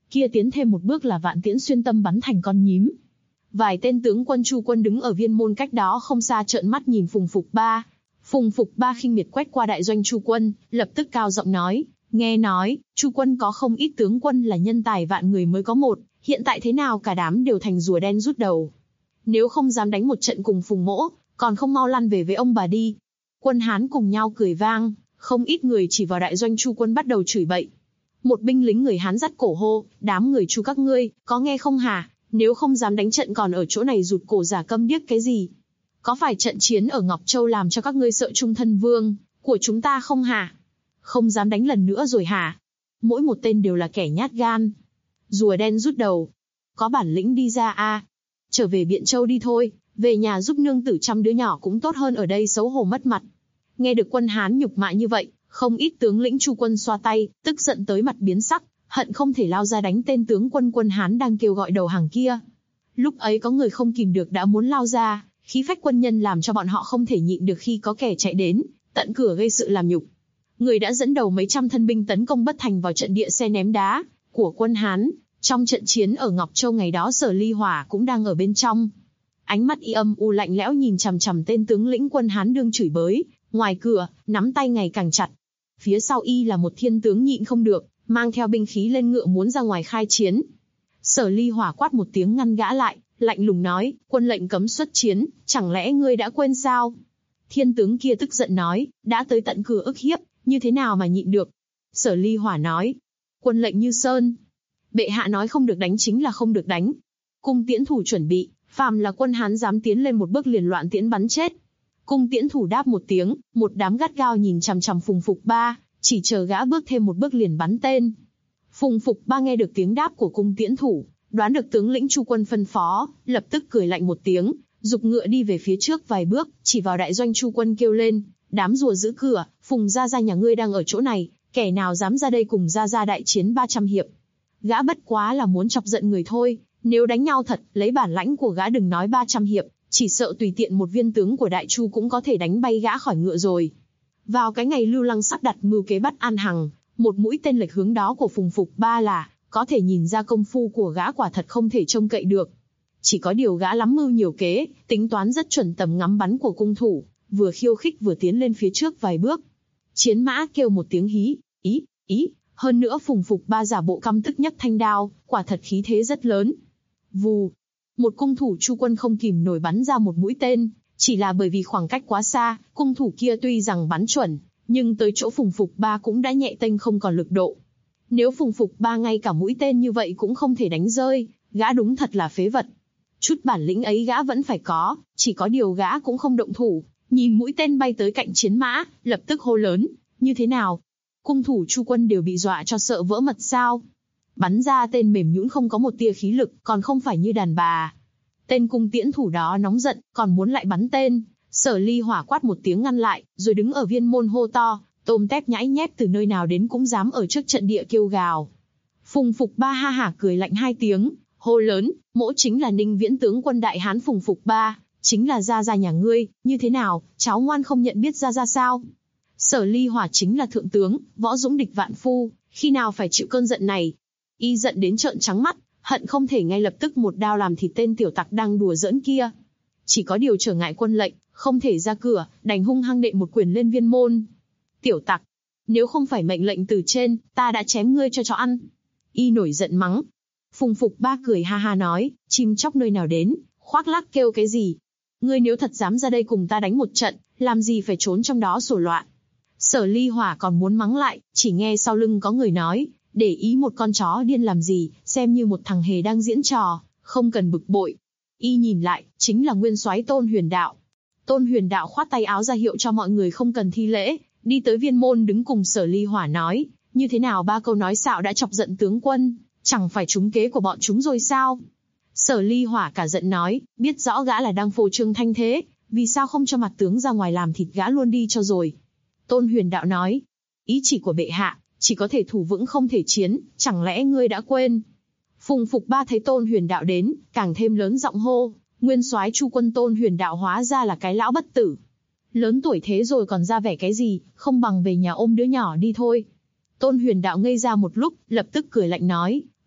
Kia tiến thêm một bước là vạn tiễn xuyên tâm bắn thành con nhím. Vài tên tướng quân Chu quân đứng ở viên môn cách đó không xa trợn mắt nhìn Phùng Phục Ba. Phùng Phục Ba khinh miệt quét qua đại doanh Chu quân, lập tức cao giọng nói, nghe nói, Chu quân có không ít tướng quân là nhân tài vạn người mới có một, hiện tại thế nào cả đám đều thành rùa đen rút đầu. Nếu không dám đánh một trận cùng Phùng mỗ, còn không mau lăn về với ông bà đi. Quân Hán cùng nhau cười vang, không ít người chỉ vào đại doanh Chu quân bắt đầu chửi bậy. Một binh lính người Hán dắt cổ hô, đám người Chu các ngươi, có nghe không hả? Nếu không dám đánh trận còn ở chỗ này rụt cổ giả câm điếc cái gì? Có phải trận chiến ở Ngọc Châu làm cho các ngươi sợ Trung Thân Vương của chúng ta không hả? Không dám đánh lần nữa rồi hả? Mỗi một tên đều là kẻ nhát gan. Rùa đen rút đầu. Có bản lĩnh đi ra a, trở về Biện Châu đi thôi, về nhà giúp nương tử chăm đứa nhỏ cũng tốt hơn ở đây xấu hổ mất mặt. Nghe được quân Hán nhục mạ như vậy, không ít tướng lĩnh Chu quân xoa tay, tức giận tới mặt biến sắc, hận không thể lao ra đánh tên tướng quân Hán đang kêu gọi đầu hàng kia. Lúc ấy có người không kìm được đã muốn lao ra, khí phách quân nhân làm cho bọn họ không thể nhịn được khi có kẻ chạy đến, tận cửa gây sự làm nhục. Người đã dẫn đầu mấy trăm thân binh tấn công bất thành vào trận địa xe ném đá của quân Hán. Trong trận chiến ở Ngọc Châu ngày đó Sở Ly Hỏa cũng đang ở bên trong. Ánh mắt y âm u lạnh lẽo nhìn chằm chằm tên tướng lĩnh quân Hán đương chửi bới, ngoài cửa, nắm tay ngày càng chặt. Phía sau y là một thiên tướng nhịn không được, mang theo binh khí lên ngựa muốn ra ngoài khai chiến. Sở Ly Hỏa quát một tiếng ngăn gã lại, lạnh lùng nói, quân lệnh cấm xuất chiến, chẳng lẽ ngươi đã quên sao? Thiên tướng kia tức giận nói, đã tới tận cửa ức hiếp, như thế nào mà nhịn được? Sở Ly Hỏa nói, quân lệnh như sơn. Bệ hạ nói không được đánh chính là không được đánh. Cung tiễn thủ chuẩn bị, phàm là quân Hán dám tiến lên một bước liền loạn tiễn bắn chết. Cung tiễn thủ đáp một tiếng, một đám gắt gao nhìn chằm chằm Phùng Phục Ba, chỉ chờ gã bước thêm một bước liền bắn tên. Phùng Phục Ba nghe được tiếng đáp của cung tiễn thủ, đoán được tướng lĩnh Chu quân phân phó, lập tức cười lạnh một tiếng, giục ngựa đi về phía trước vài bước, chỉ vào đại doanh Chu quân kêu lên, đám rùa giữ cửa, Phùng gia gia nhà ngươi đang ở chỗ này, kẻ nào dám ra đây cùng gia gia đại chiến 300 hiệp. Gã bất quá là muốn chọc giận người thôi, nếu đánh nhau thật, lấy bản lãnh của gã đừng nói 300 hiệp, chỉ sợ tùy tiện một viên tướng của Đại Chu cũng có thể đánh bay gã khỏi ngựa rồi. Vào cái ngày Lưu Lăng sắp đặt mưu kế bắt An Hằng, một mũi tên lệch hướng đó của Phùng Phục Ba là, có thể nhìn ra công phu của gã quả thật không thể trông cậy được. Chỉ có điều gã lắm mưu nhiều kế, tính toán rất chuẩn tầm ngắm bắn của cung thủ, vừa khiêu khích vừa tiến lên phía trước vài bước. Chiến mã kêu một tiếng hí, ý. Hơn nữa Phùng Phục Ba giả bộ căm tức nhấc thanh đao, quả thật khí thế rất lớn. Vù, một cung thủ Chu quân không kìm nổi bắn ra một mũi tên, chỉ là bởi vì khoảng cách quá xa, cung thủ kia tuy rằng bắn chuẩn, nhưng tới chỗ Phùng Phục Ba cũng đã nhẹ tênh không còn lực độ. Nếu Phùng Phục Ba ngay cả mũi tên như vậy cũng không thể đánh rơi, gã đúng thật là phế vật. Chút bản lĩnh ấy gã vẫn phải có, chỉ có điều gã cũng không động thủ, nhìn mũi tên bay tới cạnh chiến mã, lập tức hô lớn, như thế nào? Cung thủ Chu quân đều bị dọa cho sợ vỡ mật sao? Bắn ra tên mềm nhũn không có một tia khí lực, còn không phải như đàn bà. Tên cung tiễn thủ đó nóng giận, còn muốn lại bắn tên. Sở Ly Hỏa quát một tiếng ngăn lại, rồi đứng ở viên môn hô to, tôm tép nhãi nhép từ nơi nào đến cũng dám ở trước trận địa kêu gào. Phùng Phục Ba ha hả cười lạnh hai tiếng, hô lớn, mỗ chính là Ninh Viễn tướng quân Đại Hán Phùng Phục Ba, chính là gia gia nhà ngươi, như thế nào, cháu ngoan không nhận biết gia gia sao? Sở Ly Hỏa chính là thượng tướng, võ dũng địch vạn phu, khi nào phải chịu cơn giận này? Y giận đến trợn trắng mắt, hận không thể ngay lập tức một đao làm thịt tên tiểu tặc đang đùa giỡn kia. Chỉ có điều trở ngại quân lệnh, không thể ra cửa, đành hung hăng đệm một quyền lên viên môn. Tiểu tặc, nếu không phải mệnh lệnh từ trên, ta đã chém ngươi cho chó ăn. Y nổi giận mắng. Phùng Phục Ba cười ha ha nói, chim chóc nơi nào đến, khoác lác kêu cái gì? Ngươi nếu thật dám ra đây cùng ta đánh một trận, làm gì phải trốn trong đó sổ loạn? Sở Ly Hỏa còn muốn mắng lại, chỉ nghe sau lưng có người nói, để ý một con chó điên làm gì, xem như một thằng hề đang diễn trò, không cần bực bội. Y nhìn lại, chính là nguyên soái Tôn Huyền Đạo. Tôn Huyền Đạo khoát tay áo ra hiệu cho mọi người không cần thi lễ, đi tới viên môn đứng cùng Sở Ly Hỏa nói, như thế nào ba câu nói xạo đã chọc giận tướng quân, chẳng phải trúng kế của bọn chúng rồi sao? Sở Ly Hỏa cả giận nói, biết rõ gã là đang phô trương thanh thế, vì sao không cho mặt tướng ra ngoài làm thịt gã luôn đi cho rồi? Tôn Huyền Đạo nói, ý chỉ của bệ hạ, chỉ có thể thủ vững không thể chiến, chẳng lẽ ngươi đã quên? Phùng Phục Ba thấy Tôn Huyền Đạo đến, càng thêm lớn giọng hô, nguyên soái Chu quân Tôn Huyền Đạo hóa ra là cái lão bất tử. Lớn tuổi thế rồi còn ra vẻ cái gì, không bằng về nhà ôm đứa nhỏ đi thôi. Tôn Huyền Đạo ngây ra một lúc, lập tức cười lạnh nói,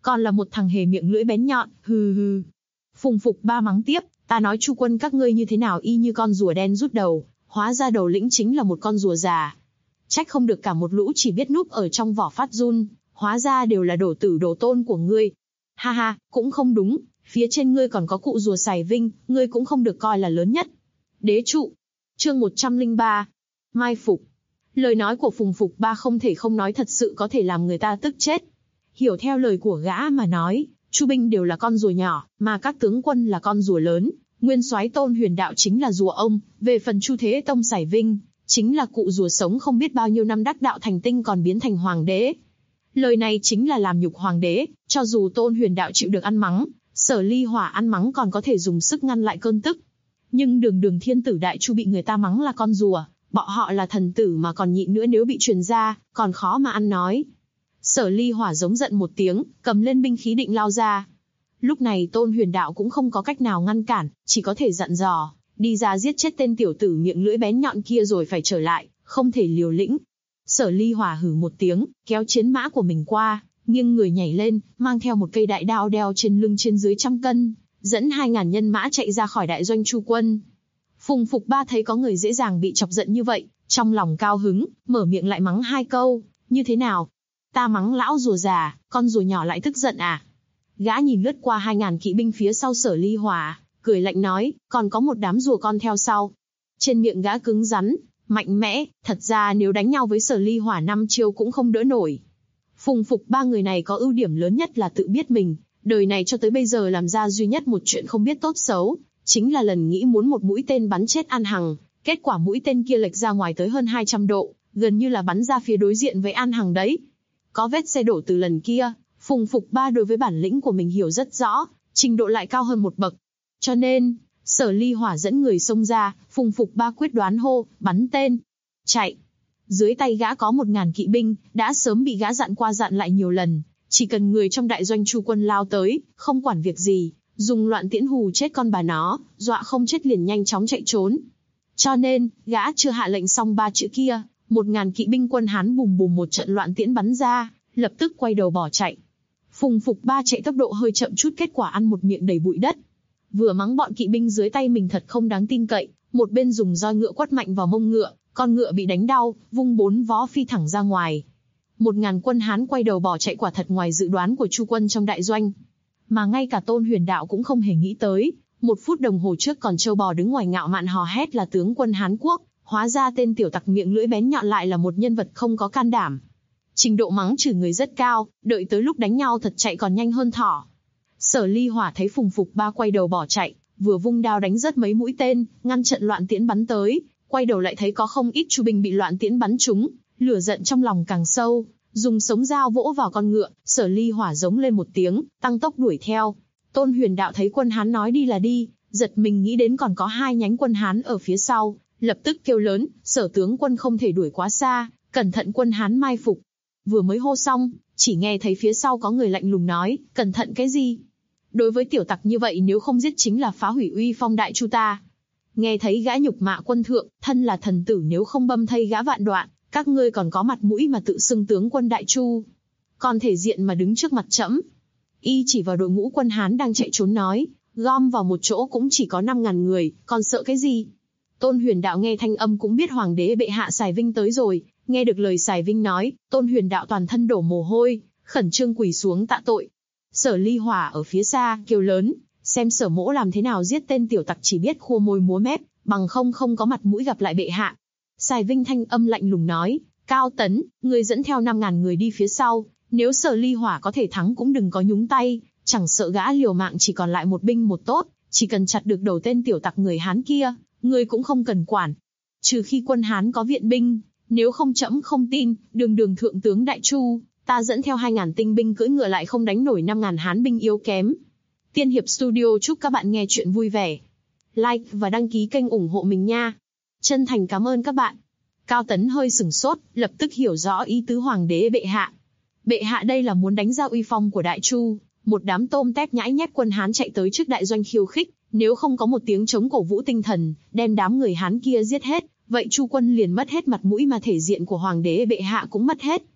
còn là một thằng hề miệng lưỡi bén nhọn, hừ hừ. Phùng Phục Ba mắng tiếp, ta nói Chu quân các ngươi như thế nào y như con rùa đen rút đầu, hóa ra đầu lĩnh chính là một con rùa già. Trách không được cả một lũ chỉ biết núp ở trong vỏ phát run, hóa ra đều là đổ tử đổ tôn của ngươi. Ha ha, cũng không đúng, phía trên ngươi còn có cụ rùa Sài Vinh, ngươi cũng không được coi là lớn nhất. Đế trụ. Chương 103. Mai phục. Lời nói của Phùng Phục Ba không thể không nói thật sự có thể làm người ta tức chết. Hiểu theo lời của gã mà nói, Chu binh đều là con rùa nhỏ, mà các tướng quân là con rùa lớn. Nguyên soái Tôn Huyền Đạo chính là rùa ông, về phần Chu Thế Tông Sài Vinh, chính là cụ rùa sống không biết bao nhiêu năm đắc đạo thành tinh còn biến thành hoàng đế. Lời này chính là làm nhục hoàng đế, cho dù Tôn Huyền Đạo chịu được ăn mắng, Sở Ly Hỏa ăn mắng còn có thể dùng sức ngăn lại cơn tức. Nhưng Đường Thiên Tử Đại Chu bị người ta mắng là con rùa, bọn họ là thần tử mà còn nhịn nữa, nếu bị truyền ra, còn khó mà ăn nói. Sở Ly Hỏa giống giận một tiếng, cầm lên binh khí định lao ra. Lúc này Tôn Huyền Đạo cũng không có cách nào ngăn cản, chỉ có thể dặn dò, đi ra giết chết tên tiểu tử miệng lưỡi bén nhọn kia rồi phải trở lại, không thể liều lĩnh. Sở Ly Hỏa hừ một tiếng, kéo chiến mã của mình qua, nghiêng người nhảy lên, mang theo một cây đại đao đeo trên lưng trên dưới 100 cân, dẫn 2.000 nhân mã chạy ra khỏi đại doanh Chu quân. Phùng Phục Ba thấy có người dễ dàng bị chọc giận như vậy, trong lòng cao hứng, mở miệng lại mắng 2 câu, như thế nào? Ta mắng lão rùa già, con rùa nhỏ lại tức giận à? Gã nhìn lướt qua 2.000 kỵ binh phía sau Sở Ly Hỏa, cười lạnh nói, còn có một đám rùa con theo sau. Trên miệng gã cứng rắn, mạnh mẽ, thật ra nếu đánh nhau với Sở Ly Hỏa 5 chiêu cũng không đỡ nổi. Phùng Phục Ba người này có ưu điểm lớn nhất là tự biết mình, đời này cho tới bây giờ làm ra duy nhất một chuyện không biết tốt xấu, chính là lần nghĩ muốn một mũi tên bắn chết An Hằng, kết quả mũi tên kia lệch ra ngoài tới hơn 200 độ, gần như là bắn ra phía đối diện với An Hằng đấy. Có vết xe đổ từ lần kia, Phùng Phục Ba đối với bản lĩnh của mình hiểu rất rõ, trình độ lại cao hơn một bậc. Cho nên, Sở Ly Hỏa dẫn người xông ra, Phùng Phục Ba quyết đoán hô, bắn tên, chạy. Dưới tay gã có 1.000 kỵ binh, đã sớm bị gã dặn qua dặn lại nhiều lần, chỉ cần người trong đại doanh Chu quân lao tới, không quản việc gì, dùng loạn tiễn hù chết con bà nó, dọa không chết liền nhanh chóng chạy trốn. Cho nên, gã chưa hạ lệnh xong 3 chữ kia, 1.000 kỵ binh quân Hán bùm bùm một trận loạn tiễn bắn ra, lập tức quay đầu bỏ chạy. Phùng Phục Ba chạy tốc độ hơi chậm chút, kết quả ăn một miệng đầy bụi đất. Vừa mắng bọn kỵ binh dưới tay mình thật không đáng tin cậy, một bên dùng roi ngựa quất mạnh vào mông ngựa, con ngựa bị đánh đau, vung 4 vó phi thẳng ra ngoài. 1.000 quân Hán quay đầu bỏ chạy quả thật ngoài dự đoán của Chu quân trong đại doanh. Mà ngay cả Tôn Huyền Đạo cũng không hề nghĩ tới, 1 phút đồng hồ trước còn trâu bò đứng ngoài ngạo mạn hò hét là tướng quân Hán Quốc, hóa ra tên tiểu tặc miệng lưỡi bén nhọn lại là một nhân vật không có can đảm. Trình độ mắng chửi người rất cao, đợi tới lúc đánh nhau thật chạy còn nhanh hơn thỏ. Sở Ly Hỏa thấy Phùng Phục Ba quay đầu bỏ chạy, vừa vung đao đánh rớt mấy mũi tên, ngăn trận loạn tiễn bắn tới, quay đầu lại thấy có không ít Chu binh bị loạn tiễn bắn trúng, lửa giận trong lòng càng sâu, dùng sống dao vỗ vào con ngựa. Sở Ly Hỏa giống lên một tiếng, tăng tốc đuổi theo. Tôn Huyền Đạo thấy quân Hán nói đi là đi, giật mình nghĩ đến còn có 2 nhánh quân Hán ở phía sau, lập tức kêu lớn, Sở tướng quân không thể đuổi quá xa, cẩn thận quân Hán mai phục. Vừa mới hô xong, chỉ nghe thấy phía sau có người lạnh lùng nói, cẩn thận cái gì? Đối với tiểu tặc như vậy nếu không giết chính là phá hủy uy phong đại Chu ta. Nghe thấy gã nhục mạ quân thượng, thân là thần tử nếu không băm thây gã vạn đoạn, các ngươi còn có mặt mũi mà tự xưng tướng quân đại Chu, còn thể diện mà đứng trước mặt trẫm. Y chỉ vào đội ngũ quân Hán đang chạy trốn nói, gom vào một chỗ cũng chỉ có 5.000 người, còn sợ cái gì? Tôn Huyền Đạo nghe thanh âm cũng biết hoàng đế bệ hạ Sài Vinh tới rồi, nghe được lời Sài Vinh nói, Tôn Huyền Đạo toàn thân đổ mồ hôi, khẩn trương quỳ xuống tạ tội. Sở Ly Hỏa ở phía xa kêu lớn, xem Sở mỗ làm thế nào giết tên tiểu tặc chỉ biết khua môi múa mép, bằng không có mặt mũi gặp lại bệ hạ. Sài Vinh thanh âm lạnh lùng nói, Cao Tấn, ngươi dẫn theo 5.000 người đi phía sau, nếu Sở Ly Hỏa có thể thắng cũng đừng có nhúng tay, chẳng sợ gã liều mạng chỉ còn lại một binh một tốt, chỉ cần chặt được đầu tên tiểu tặc người Hán kia, ngươi cũng không cần quản. Trừ khi quân Hán có viện binh, nếu không trẫm không tin, đường thượng tướng đại Chu, ta dẫn theo 2.000 tinh binh cưỡi ngựa lại không đánh nổi 5.000 Hán binh yếu kém. Tiên Hiệp Studio chúc các bạn nghe chuyện vui vẻ. Like và đăng ký kênh ủng hộ mình nha. Chân thành cảm ơn các bạn. Cao Tấn hơi sửng sốt, lập tức hiểu rõ ý tứ hoàng đế bệ hạ. Bệ hạ đây là muốn đánh ra uy phong của đại Chu, một đám tôm tép nhãi nhép quân Hán chạy tới trước đại doanh khiêu khích, nếu không có một tiếng chống cổ vũ tinh thần, đem đám người Hán kia giết hết, vậy Chu quân liền mất hết mặt mũi mà thể diện của hoàng đế bệ hạ cũng mất hết.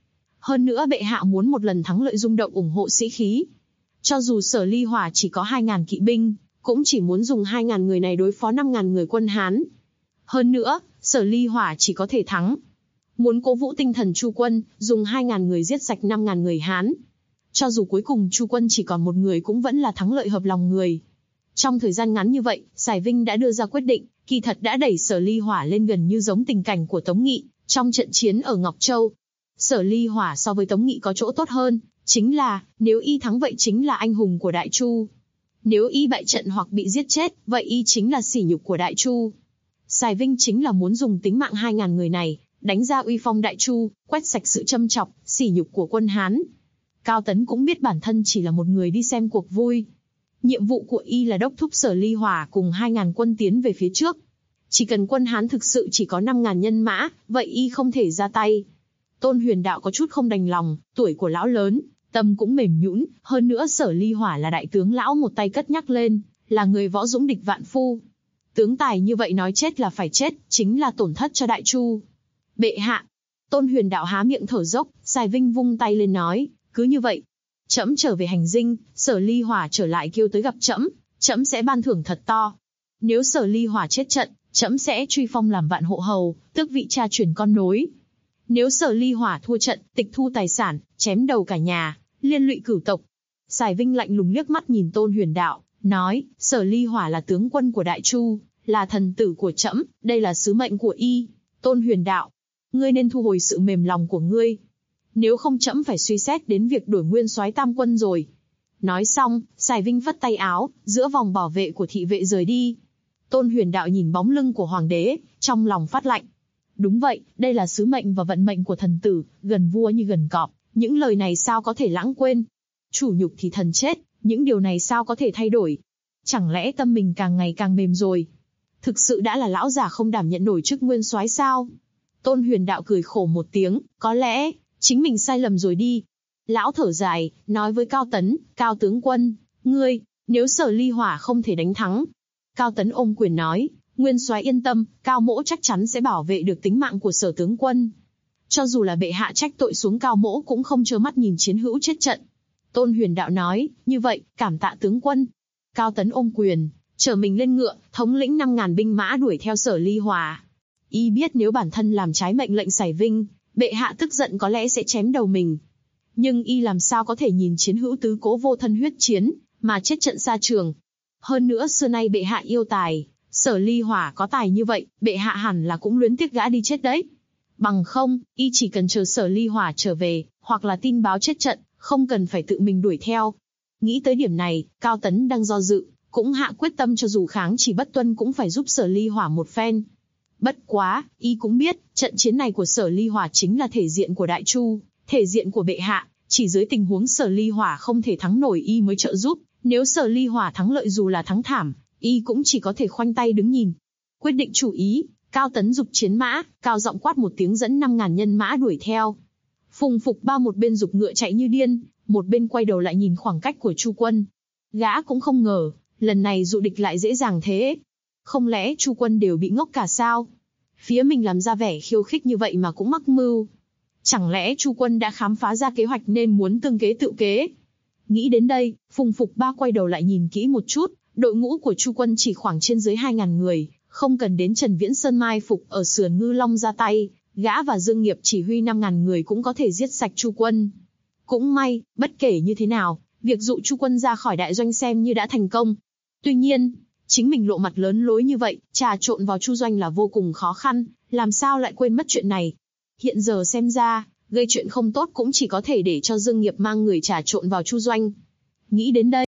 Hơn nữa bệ hạ muốn một lần thắng lợi rung động ủng hộ sĩ khí. Cho dù Sở Ly Hỏa chỉ có 2.000 kỵ binh, cũng chỉ muốn dùng 2.000 người này đối phó 5.000 người quân Hán. Hơn nữa, Sở Ly Hỏa chỉ có thể thắng. Muốn cố vũ tinh thần Chu quân, dùng 2.000 người giết sạch 5.000 người Hán. Cho dù cuối cùng Chu quân chỉ còn một người cũng vẫn là thắng lợi hợp lòng người. Trong thời gian ngắn như vậy, Sài Vinh đã đưa ra quyết định, kỳ thật đã đẩy Sở Ly Hỏa lên gần như giống tình cảnh của Tống Nghị trong trận chiến ở Ngọc Châu. Sở Ly Hỏa so với Tống Nghị có chỗ tốt hơn, chính là, nếu y thắng vậy chính là anh hùng của Đại Chu. Nếu y bại trận hoặc bị giết chết, vậy y chính là sỉ nhục của Đại Chu. Sài Vinh chính là muốn dùng tính mạng 2.000 người này, đánh ra uy phong Đại Chu, quét sạch sự châm chọc, sỉ nhục của quân Hán. Cao Tấn cũng biết bản thân chỉ là một người đi xem cuộc vui. Nhiệm vụ của y là đốc thúc Sở Ly Hỏa cùng 2.000 quân tiến về phía trước. Chỉ cần quân Hán thực sự chỉ có 5.000 nhân mã, vậy y không thể ra tay. Tôn Huyền Đạo có chút không đành lòng, tuổi của lão lớn, tâm cũng mềm nhũn, hơn nữa Sở Ly Hỏa là đại tướng lão một tay cất nhắc lên, là người võ dũng địch vạn phu. Tướng tài như vậy nói chết là phải chết, chính là tổn thất cho Đại Chu. Bệ hạ. Tôn Huyền Đạo há miệng thở dốc, Sài Vinh vung tay lên nói, cứ như vậy. Trẫm trở về hành dinh, Sở Ly Hỏa trở lại kêu tới gặp trẫm, trẫm sẽ ban thưởng thật to. Nếu Sở Ly Hỏa chết trận, trẫm sẽ truy phong làm vạn hộ hầu, tước vị cha truyền con nối. Nếu Sở Ly Hỏa thua trận, tịch thu tài sản, chém đầu cả nhà, liên lụy cửu tộc. Sài Vinh lạnh lùng liếc mắt nhìn Tôn Huyền Đạo, nói, Sở Ly Hỏa là tướng quân của Đại Chu, là thần tử của trẫm, đây là sứ mệnh của y. Tôn Huyền Đạo, ngươi nên thu hồi sự mềm lòng của ngươi. Nếu không trẫm phải suy xét đến việc đổi nguyên soái tam quân rồi. Nói xong, Sài Vinh vất tay áo, giữa vòng bảo vệ của thị vệ rời đi. Tôn Huyền Đạo nhìn bóng lưng của hoàng đế, trong lòng phát lạnh. Đúng vậy, đây là sứ mệnh và vận mệnh của thần tử, gần vua như gần cọp, những lời này sao có thể lãng quên. Chủ nhục thì thần chết, những điều này sao có thể thay đổi. Chẳng lẽ tâm mình càng ngày càng mềm rồi? Thực sự đã là lão già không đảm nhận nổi chức nguyên soái sao? Tôn Huyền Đạo cười khổ một tiếng, có lẽ chính mình sai lầm rồi đi. Lão thở dài, nói với Cao Tấn, Cao tướng quân, ngươi, nếu Sở Ly Hỏa không thể đánh thắng. Cao Tấn ôm quyền nói, nguyên soái yên tâm, Cao mỗ chắc chắn sẽ bảo vệ được tính mạng của Sở tướng quân. Cho dù là bệ hạ trách tội xuống, Cao mỗ cũng không trơ mắt nhìn chiến hữu chết trận. Tôn Huyền Đạo nói, như vậy, cảm tạ tướng quân. Cao Tấn ôm quyền, trở mình lên ngựa, thống lĩnh 5.000 binh mã đuổi theo Sở Ly Hỏa. Y biết nếu bản thân làm trái mệnh lệnh Sài Vinh, bệ hạ tức giận có lẽ sẽ chém đầu mình. Nhưng y làm sao có thể nhìn chiến hữu tứ cố vô thân huyết chiến, mà chết trận xa trường. Hơn nữa xưa nay bệ hạ yêu tài, Sở Ly Hỏa có tài như vậy, bệ hạ hẳn là cũng luyến tiếc gã đi chết đấy. Bằng không, y chỉ cần chờ Sở Ly Hỏa trở về, hoặc là tin báo chết trận, không cần phải tự mình đuổi theo. Nghĩ tới điểm này, Cao Tấn đang do dự, cũng hạ quyết tâm cho dù kháng chỉ bất tuân cũng phải giúp Sở Ly Hỏa một phen. Bất quá, y cũng biết, trận chiến này của Sở Ly Hỏa chính là thể diện của Đại Chu, thể diện của bệ hạ, chỉ dưới tình huống Sở Ly Hỏa không thể thắng nổi y mới trợ giúp, nếu Sở Ly Hỏa thắng lợi dù là thắng thảm, y cũng chỉ có thể khoanh tay đứng nhìn. Quyết định chủ ý, Cao Tấn giục chiến mã, cao giọng quát một tiếng dẫn 5.000 nhân mã đuổi theo. Phùng Phục Ba một bên giục ngựa chạy như điên, một bên quay đầu lại nhìn khoảng cách của Chu quân. Gã cũng không ngờ, lần này dụ địch lại dễ dàng thế. Không lẽ Chu quân đều bị ngốc cả sao? Phía mình làm ra vẻ khiêu khích như vậy mà cũng mắc mưu. Chẳng lẽ Chu quân đã khám phá ra kế hoạch nên muốn tương kế tự kế? Nghĩ đến đây, Phùng Phục Ba quay đầu lại nhìn kỹ một chút, đội ngũ của Chu quân chỉ khoảng trên dưới 2.000 người, không cần đến Trần Viễn Sơn mai phục ở sườn Ngư Long ra tay, gã và Dương Nghiệp chỉ huy 5.000 người cũng có thể giết sạch Chu quân. Cũng may, bất kể như thế nào, việc dụ Chu quân ra khỏi đại doanh xem như đã thành công. Tuy nhiên, chính mình lộ mặt lớn lối như vậy, trà trộn vào Chu doanh là vô cùng khó khăn, làm sao lại quên mất chuyện này. Hiện giờ xem ra, gây chuyện không tốt cũng chỉ có thể để cho Dương Nghiệp mang người trà trộn vào Chu doanh. Nghĩ đến đây,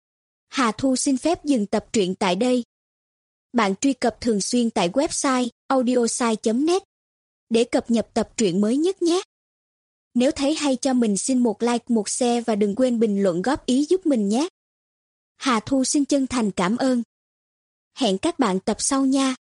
Hà Thu xin phép dừng tập truyện tại đây. Bạn truy cập thường xuyên tại website audiosai.net để cập nhật tập truyện mới nhất nhé. Nếu thấy hay cho mình xin một like, một share và đừng quên bình luận góp ý giúp mình nhé. Hà Thu xin chân thành cảm ơn. Hẹn các bạn tập sau nha.